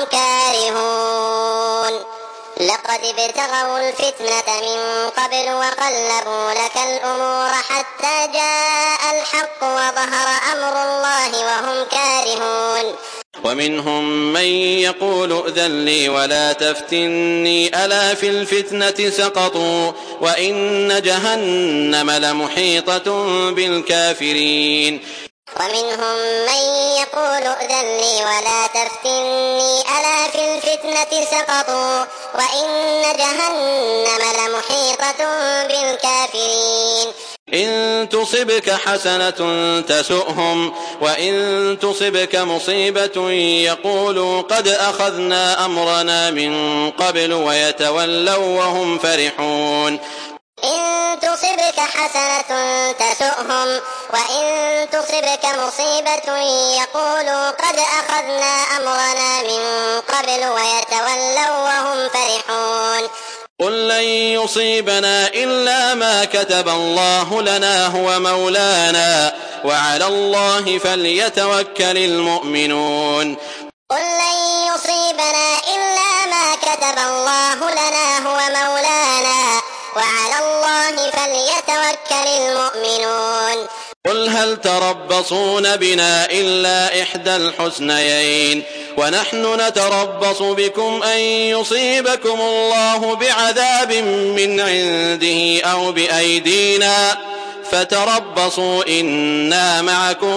كارهون. لقد ابتغوا الفتنة من قبل وقلبوا لك الأمور حتى جاء الحق وظهر أمر الله وهم كارهون. ومنهم من يقول ائذن لي ولا تفتني ألا في الفتنة سقطوا وإن جهنم لمحيطة بالكافرين. ومنهم من يقول ائذن لي ولا تفتني ألا في الفتنة سقطوا وإن جهنم لمحيطة بالكافرين. إن تصبك حسنة تسؤهم وإن تصبك مصيبة يقولوا قد أخذنا أمرنا من قبل ويتولوا وهم فرحون. إن تصبك حسنة تسؤهم وإن تصبك مصيبة يقولوا قد أخذنا أمرنا من قبل ويتولوا وهم فرحون. قل لن يصيبنا إلا ما كتب الله لنا هو مولانا وعلى الله فليتوكل المؤمنون. قل لن يصيبنا إلا ما كتب الله لنا هو مولانا وعلى الله فليتوكل المؤمنون. قل هل تربصون بنا إلا إحدى الحسنيين ونحن نتربص بكم أن يصيبكم الله بعذاب من عنده أو بأيدينا فتربصوا إنا معكم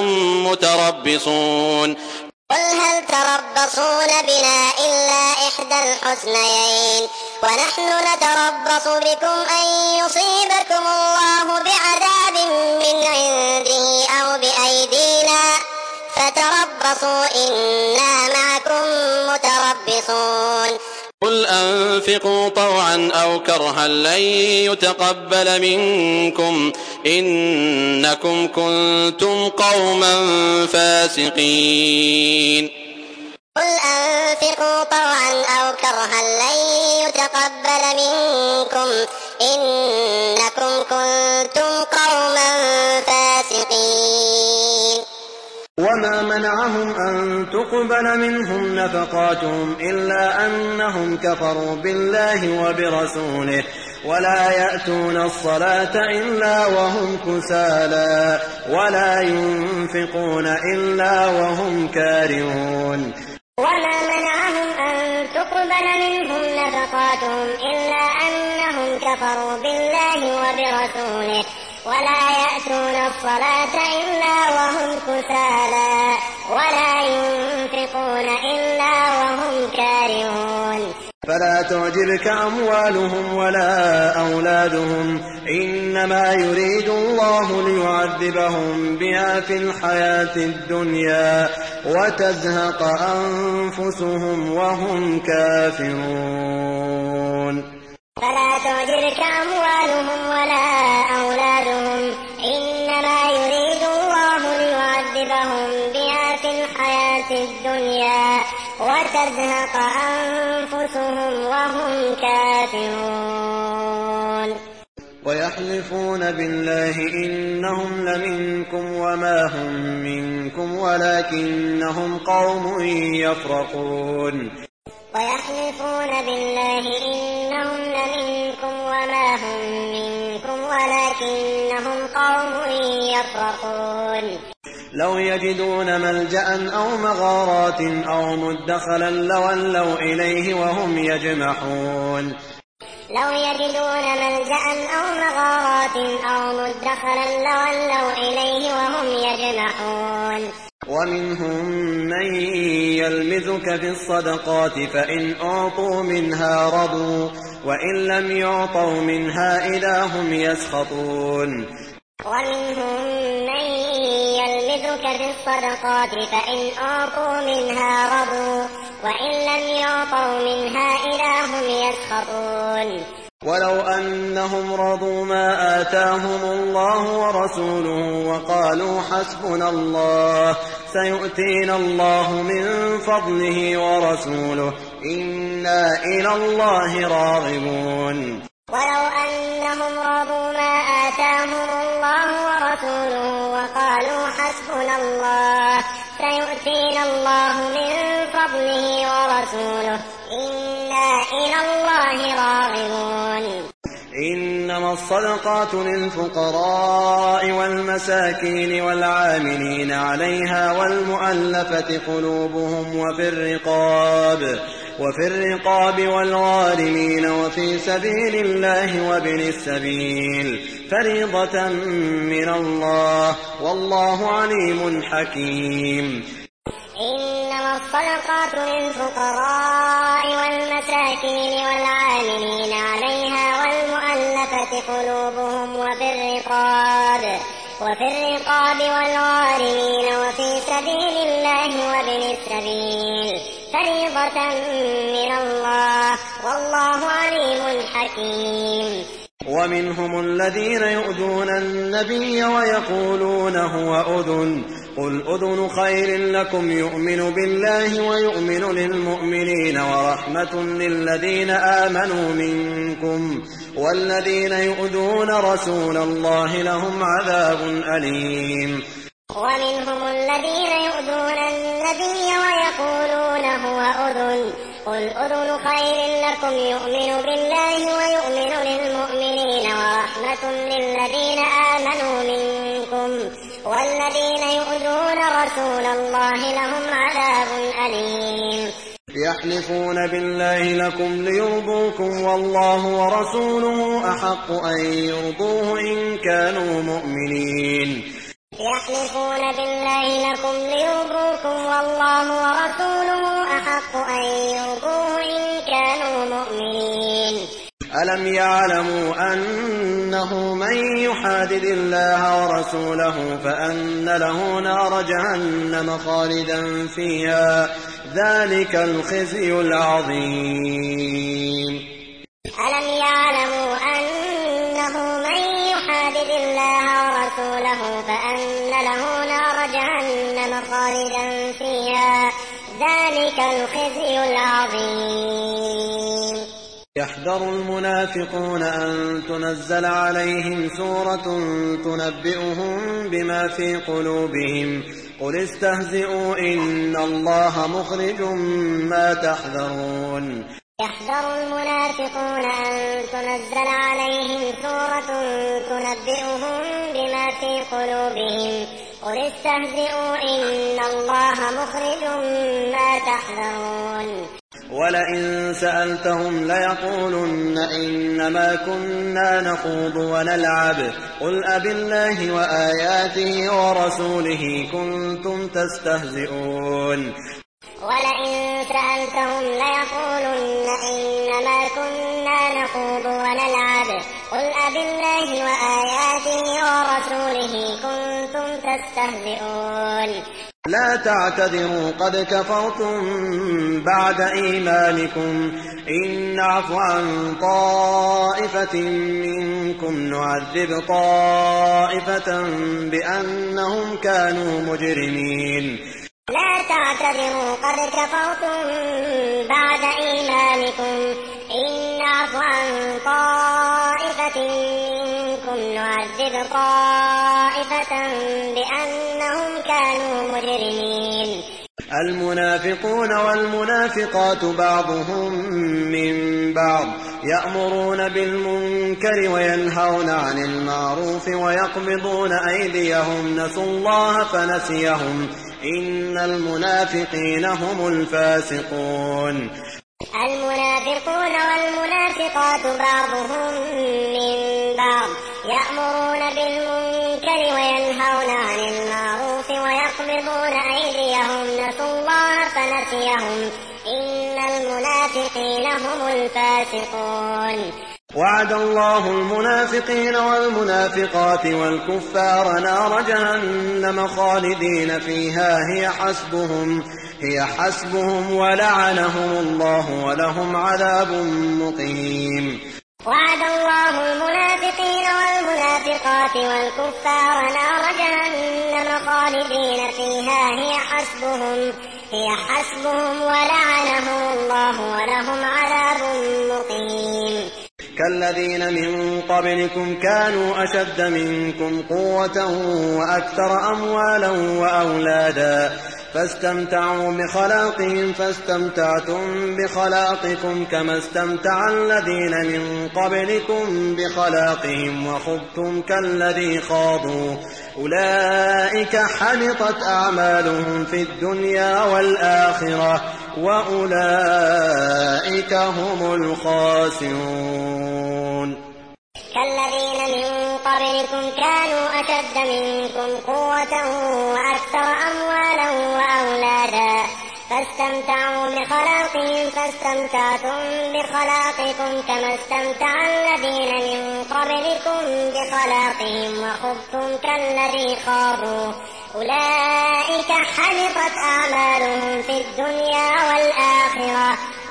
متربصون. قل هل تربصون بنا إلا إحدى الحسنيين ونحن نتربص بكم أن يصيبكم الله بعذاب من عنده أو بأيدينا فتربصوا إنا معكم متربصون. قل أنفقوا طوعا أو كرها لن يتقبل منكم إنكم كنتم قوما فاسقين. قل أنفقوا طوعا أو كرها لن يتقبل منكم إنكم كنتم قوما فاسقين. وما منعهم أن تقبل منهم نفقاتهم إلا أنهم كفروا بالله وبرسوله ولا يأتون الصلاة إلا وهم كسالى ولا ينفقون إلا وهم كارهون. وما منعهم أن تقبل منهم نفقاتهم إلا أنهم كفروا بالله وبرسوله ولا يأتون الصلاة إلا وهم كسالى ولا ينفقون إلا وهم كارهون. فلا تعجبك أموالهم ولا أولادهم إنما يريد الله ليعذبهم بها في الحياة الدنيا وتزهق أنفسهم وهم كافرون. فلا تعجبك أموالهم ولا أولادهم إنما يريد الله ليعذبهم بها في الحياة الدنيا وتزهق أنفسهم وهم كافرون. ويحلفون بالله إنهم لمنكم وما هم منكم ولكنهم قوم يفرقون ويحلفون بالله إنهم لمنكم وما هم منكم ولكنهم قوم يفرقون لو يجدون ملجأ أو مغارات أو مدخلا لولوا إليه وهم يجمحون لو يجدون ملجأ أو مغارات أو مدخلا لولوا إليه وهم يجمحون ومنهم من يلمزك في الصدقات فإن أعطوا منها رضوا وإن لم يعطوا منها إذا هم يسخطون ومنهم من يلمزك في الصدقات فإن أعطوا منها رضوا وإن لم يعطوا منها إذا هم يسخطون ولو أنهم رضوا ما آتاهم الله ورسوله وقالوا حسبنا الله سيؤتينا الله من فضله ورسوله إنا إلى الله راغبون ولو أنهم رضوا ما آتاهم الله ورسوله وقالوا حسبنا الله سيؤتينا الله من فضله ورسوله إنا إلى الله راغبون إنما الصدقات للفقراء والمساكين والعاملين عليها والمؤلفة قلوبهم وفي الرقاب والغارمين وفي سبيل الله وابن السبيل فريضة من الله والله عليم حكيم إنما الصدقات للفقراء والمساكين والعاملين عليها والمؤلفة قلوبهم وفي الرقاب والغارمين وفي سبيل الله وابن السبيل فريضة من الله والله عليم حكيم ومنهم الذين يؤذون النبي ويقولون هو أذن قل أذن خير لكم يؤمن بالله ويؤمن للمؤمنين ورحمة للذين آمنوا منكم والذين يؤذون رسول الله لهم عذاب أليم ومنهم الذين يؤذون النبي ويقولون هو أذن قل أذن خير لكم يؤمن بالله ويؤمن للمؤمنين ورحمة للذين آمنوا منكم والذين يؤذون رسول الله لهم عذاب أليم يحلفون بالله لكم ليرضوكم والله ورسوله أحق أن يرضوه إن كانوا مؤمنين يحلفون بالله لكم ليرضوكم والله ورسوله أحق أن يرضوه إن كانوا مؤمنين ألم يعلموا أنه من يحادد الله ورسوله فأن له نار جهنم خالدا فيها ذلك الخزي العظيم ألم يعلموا أنه من يحادد الله ورسوله فأن له نار جهنم خالدا فيها ذلك الخزي العظيم يحذر المنافقون أن تنزل عليهم سورة تنبئهم بما في قلوبهم قل استهزئوا إن الله مخرج ما تحذرون يحذر المنافقون أن تنزل عليهم سورة تنبئهم بما في قلوبهم قل استهزئوا إن الله مخرج ما تحذرون ولئن سألتهم ليقولن إنما كنا نخوض ونلعب قل أبالله وآياته ورسوله كنتم تستهزئون ولئن سألتهم ليقولن إنما كنا نخوض ونلعب قل أبالله وآياته ورسوله كنتم تستهزئون لا تعتذروا قد كفرتم بعد إيمانكم إن نعف عن طائفة منكم نعذب طائفة بأنهم كانوا مجرمين لا تعتذروا قد كفرتم بعد إيمانكم إن نعف عن طائفة منكم منكم نعذب طائفة بأنهم كانوا مجرمين. المنافقون والمنافقات بعضهم من بعض يأمرون بالمنكر وينهون عن المعروف ويقبضون أيديهم نسوا الله فنسيهم إن المنافقين هم الفاسقون. المنافقون والمنافقات بعضهم من بعض يأمرون بالمنكر وينهون عن المعروف ويقبضون أيديهم نسوا الله فنسيهم إن المنافقين هم الفاسقون. وعد الله المنافقين والمنافقات والكفار نار جهنم خالدين فيها هي حسبهم ولعنهم الله ولهم عذاب مقيم. وعد الله المنافقين والمنافقات والكفار نار جهنم خالدين فيها هي حسبهم ولعنهم الله ولهم عذاب مقيم. كالذين من قبلكم كانوا أشد منكم قوة وأكثر أموالا وأولادا فاستمتعوا بخلاقهم فاستمتعتم بخلاقكم كما استمتع الذين من قبلكم بخلاقهم وخضتم كالذي خاضوا أولئك حبطت أعمالهم في الدنيا والآخرة وأولئك هم الخاسرون. كالذين من قبلكم كانوا أشد منكم قوة وأكثر أموالا وأولادا فاستمتعوا بخلاقهم فاستمتعتم بخلاقكم كما استمتع الذين من قبلكم بخلاقهم وخضتم كالذي خاضوا أولئك حبطت أعمالهم في الدنيا والآخرة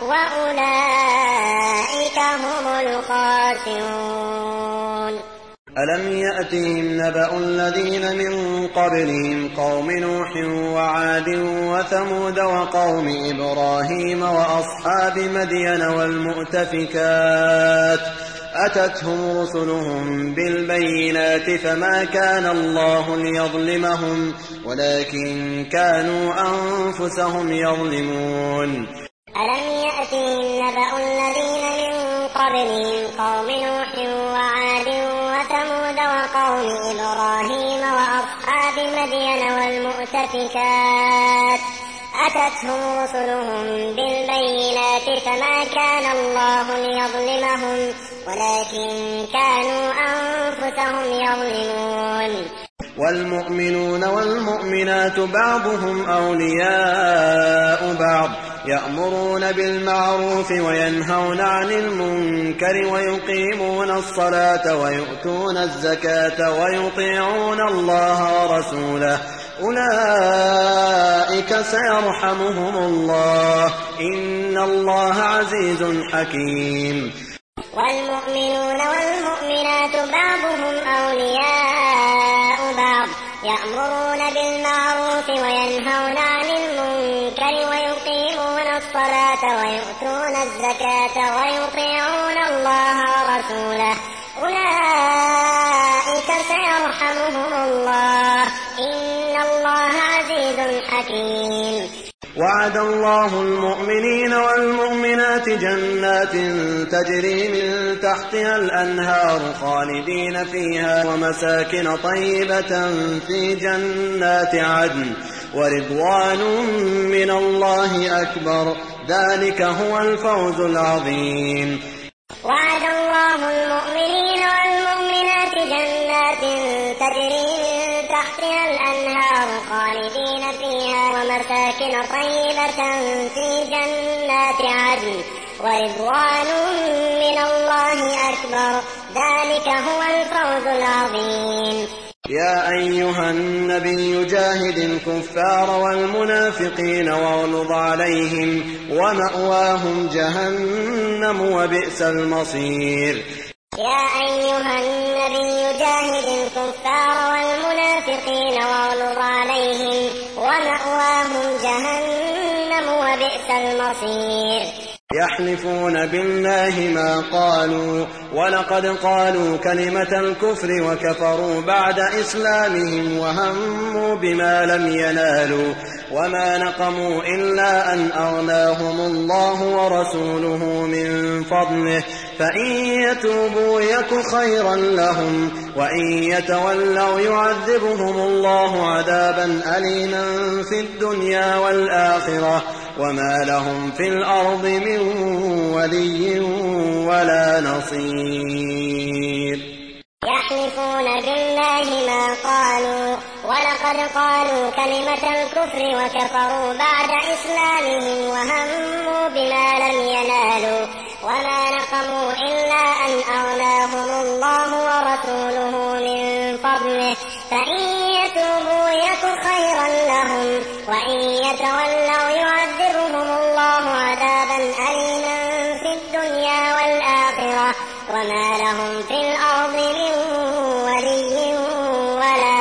وأولئك هم الخاسرون. ألم يأتهم نبأ الذين من قبلهم قوم نوح وعاد وثمود وقوم إبراهيم وأصحاب مدين والمؤتفكات أتتهم رسلهم بالبينات فما كان الله ليظلمهم ولكن كانوا أنفسهم يظلمون. ألم يأتهم نبأ الذين من قبلهم قوم نوح وعاد وثمود وقوم إبراهيم وأصحاب مدين والمؤتفكات أتتهم رسلهم بالبينات فما كان الله ليظلمهم ولكن كانوا أنفسهم يظلمون. والمؤمنون والمؤمنات بعضهم أولياء بعض يأمرون بالمعروف وينهون عن المنكر ويقيمون الصلاة ويؤتون الزكاة ويطيعون الله ورسوله أولئك سيرحمهم الله إن الله عزيز حكيم. والمؤمنون والمؤمنات بعضهم أولياء بعض يأمرون بالمعروف وينهون عن المنكر ويقيمون الصلاة ويؤتون الزكاة ويطيعون الله ورسوله أولئك سيرحمهم الله إن الله عزيز حكيم. وعد الله المؤمنين والمؤمنات جنات تجري من تحتها الأنهار خالدين فيها ومساكن طيبة في جنات عدن ورضوان من الله أكبر ذلك هو الفوز العظيم. وعد الله المؤمنين والمؤمنات جنات تجري من تحتها الأنهار خالدين فيها ومساكن طيبة في جنات عدن ورضوان من الله أكبر ذلك هو الفوز العظيم. يا أيها النبي جاهد الكفار والمنافقين واغلظ عليهم ومأواهم جهنم وبئس المصير. يا أيها النبي جاهد الكفار والمنافقين واغلظ عليهم ومأواهم جهنم وبئس المصير. يحلفون بالله ما قالوا ولقد قالوا كلمة الكفر وكفروا بعد إسلامهم وهموا بما لم ينالوا وما نقموا إلا أن أغناهم الله ورسوله من فضله فإن يتوبوا يك خيرا لهم وإن يتولوا يعذبهم الله عذابا أليما في الدنيا والآخرة وما لهم في الأرض من ولي ولا نصير. يحلفون بالله ما قالوا ولقد قالوا كلمة الكفر وكفروا بعد إسلامهم وهموا بما لم ينالوا وما نقموا إلا أن أغناهم الله ورسوله من فضله فإن يتوبوا يك خيرا لهم وإن يتولوا يعذبهم الله عذابا أليما في الدنيا والآخرة وما لهم في الأرض من ولي ولا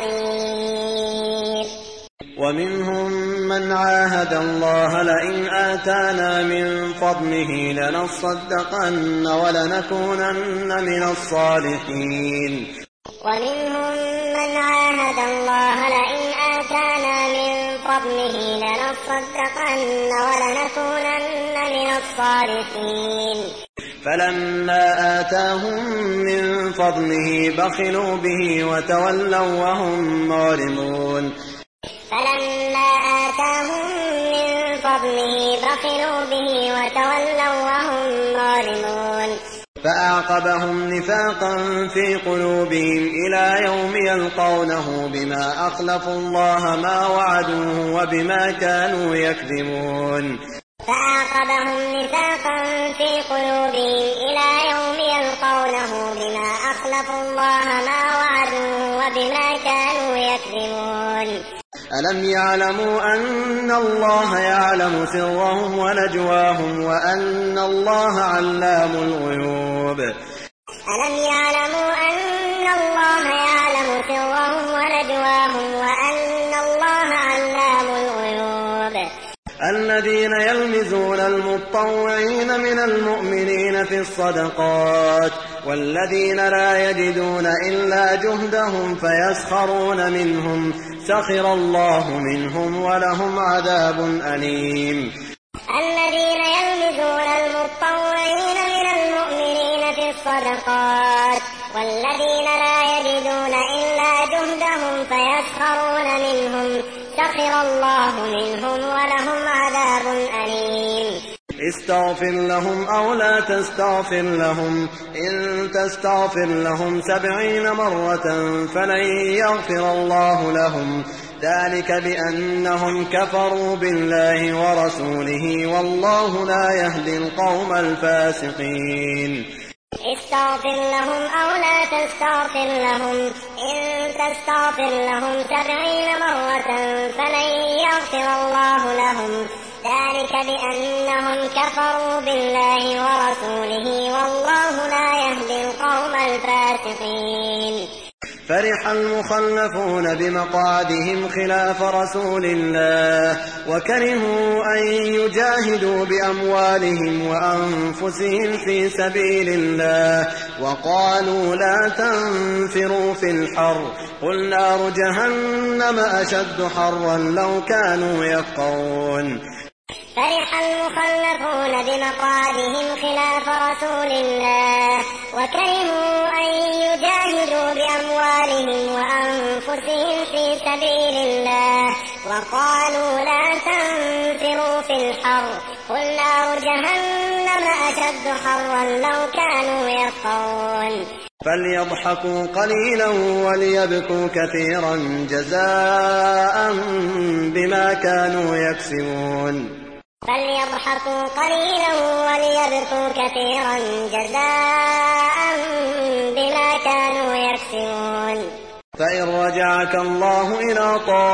نصير. ومنهم من عاهد الله لئن آتانا من فضله لنصدقن ولنكونن من الصالحين. ومنهم من عاهد الله لئن آتانا من فضله لنصدقن ولنكونن من الصالحين. فلما آتاهم من فضله بخلوا به وتولوا وهم معرضون. فلما آتاهم من فضله بخلوا به وتولوا وهم معرضون. فأعقبهم نفاقا في قلوبهم إلى يوم يلقونه بما أخلفوا الله ما وعدوه وبما كانوا يكذبون. فأعقبهم نفاقا في قلوبهم إلى يوم يلقونه بما أخلفوا الله ما وعدوه وبما كانوا يكذبون. ألم يعلموا أن الله يعلم سرهم ونجواهم وأن الله علام الغيوب. ألم يعلموا أن الله يعلم سرهم ونجواهم وأن الله علام الغيوب. الذين يلمزون المطوعين من المؤمنين في الصدقات والذين لا يجدون إلا جهدهم فيسخرون منهم سخر الله منهم ولهم عذاب أليم. الذين يلمزون المطوعين من المؤمنين في الصدقات والذين لا يجدون إلا جهدهم فيسخرون منهم سخر الله منهم ولهم عذاب أليم. استغفر لهم أو لا تستغفر لهم إن تستغفر لهم 70 مرة فلن يغفر الله لهم ذلك بأنهم كفروا بالله ورسوله والله لا يهدي القوم الفاسقين. استغفر لهم أو لا تستغفر لهم إن تستغفر لهم 70 مرة فلن يغفر الله لهم ذلك بأنهم كفروا بالله ورسوله والله لا يهدي القوم الفاسقين. فرح المخلفون بمقعدهم خلاف رسول الله وكرهوا أن يجاهدوا بأموالهم وأنفسهم في سبيل الله وقالوا لا تنفروا في الحر قل نار جهنم أشد حرا لو كانوا يفقهون. فرح المخلفون بمقعدهم خلاف رسول الله وكرهوا أن يجاهدوا بأموالهم وأنفسهم في سبيل الله وقالوا لا تنفروا في الحر قل نار جهنم أشد حرا لو كانوا يفقهون. فليضحكوا قليلا وليبكوا كثيرا جزاء بما كانوا يكسبون. فليضحكوا قليلا وليبكوا كثيرا جزاء بما كانوا يكسبون. فإن رجعك الله إلى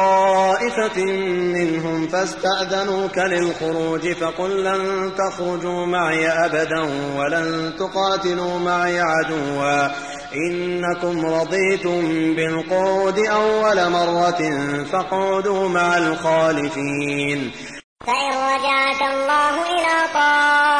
طائفة منهم فاستأذنوك للخروج فقل لن تخرجوا معي أبدا ولن تقاتلوا معي عدوا إنكم رضيتم بالقعود أول مرة فاقعدوا مع الخالفين. فإن رجعك الله إلى طائفة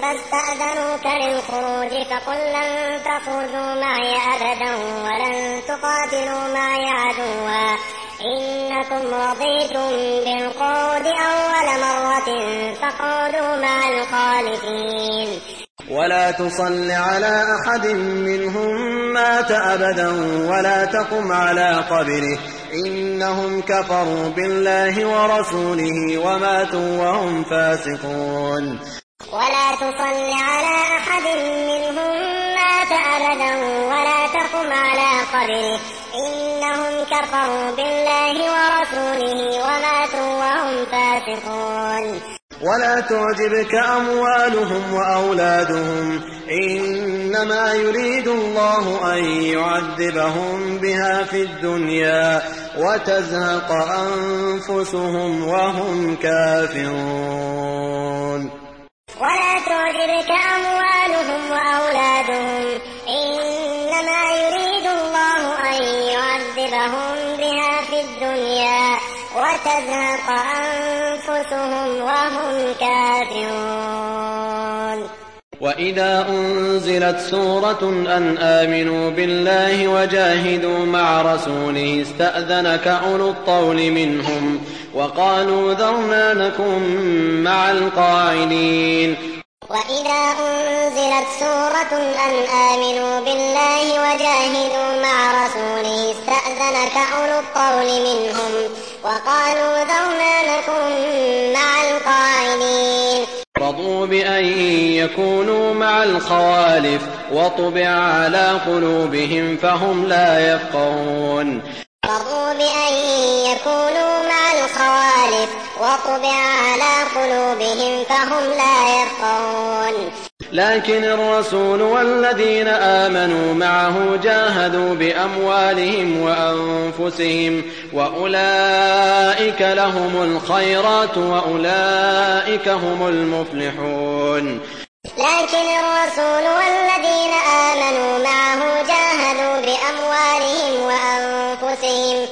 فاستأذنوك للخروج فقل لن تخرجوا معي أبدا ولن تقاتلوا معي عدوا إنكم رضيتم بالقعود أول مرة فاقعدوا مع الخالفين. ولا تصل على أحد منهم مات أبدا ولا تقم على قبره إنهم كفروا بالله ورسوله وماتوا وهم فاسقون. ولا تصل على أحد منهم مات أبدا ولا تقم على قبره إنهم كفروا بالله ورسوله وماتوا وهم فاسقون. ولا تعجبك أموالهم وأولادهم إنما يريد الله أن يعذبهم بها في الدنيا وتزهق أنفسهم وهم كافرون. ولا تعجبك أموالهم وأولادهم إنما يريد الله أن يعذبهم بها في الدنيا وتزهق أنفسهم وهم كافرون. وإذا أنزلت سورة أن آمنوا بالله وجاهدوا مع رسوله استأذنك أولو الطول منهم وقالوا ذرنا نكن مع القاعدين. وإذا أنزلت سورة أن آمنوا بالله وجاهدوا مع رسوله استأذنك أولو الطول منهم وقالوا ذرنا نكن مع القاعدين. رضوا بأن يكونوا مع الخوالف وطبع على قلوبهم فهم لا يفقهون. رضوا بأن يكونوا مع الخوالف وطبع على قلوبهم فهم لا يفقهون. لكن الرسول والذين آمنوا معه جاهدوا بأموالهم وأنفسهم وأولئك لهم الخيرات وأولئك هم المفلحون. لكن الرسول والذين آمنوا معه جاهدوا بأموالهم وأنفسهم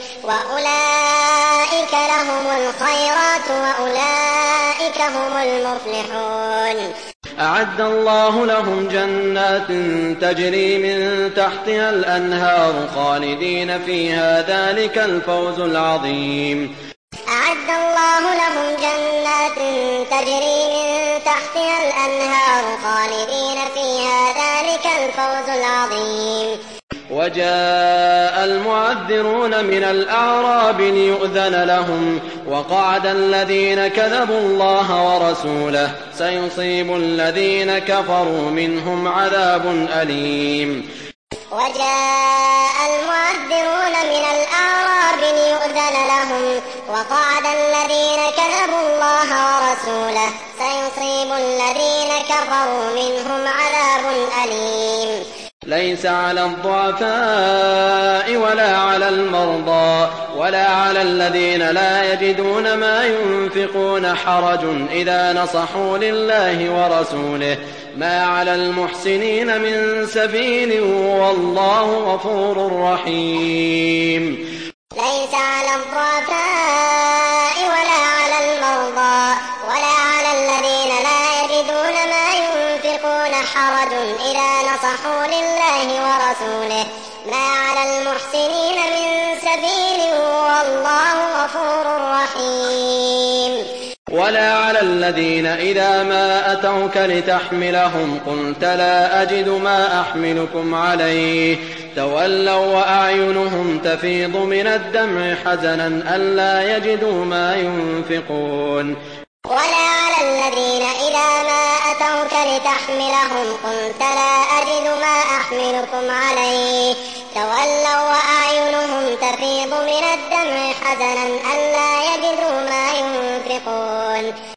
وأولئك لهم الخيرات وأولئك هم المفلحون. أعد الله لهم جنات تجري من تحتها الأنهار خالدين فيها ذلك الفوز العظيم. أعد الله لهم جنات تجري من تحتها الأنهار خالدين فيها ذلك الفوز العظيم. وجاء المعذرون من الأعراب ليؤذن لهم وقعد الذين كذبوا الله ورسوله سيصيب الذين كفروا منهم عذاب أليم. وجاء المعذرون من الأعراب ليؤذن لهم وقعد الذين كذبوا الله ورسوله سيصيب الذين كفروا منهم عذاب أليم. ليس على الضعفاء ولا على المرضى ولا على الذين لا يجدون ما ينفقون حرج إذا نصحوا لله ورسوله ما على المحسنين من سبيل والله غفور رحيم. ليس على الضعفاء ولا على المرضى ولا على الذين لا يجدون ما ينفقون حرج إذا نصحوا لله ورسوله ما على المحسنين من سبيل والله غفور رحيم. ولا على الذين إذا ما أتوك لتحملهم قلت لا أجد ما أحملكم عليه تولوا وأعينهم تفيض من الدمع حزنا ألا يجدوا ما ينفقون. ولا على الذين إذا ما أتوك لتحملهم قلت لا أجد ما أحملكم عليه تولوا وأعينهم تفيض من الدمع حزنا ألا يجدوا ما ينفقون.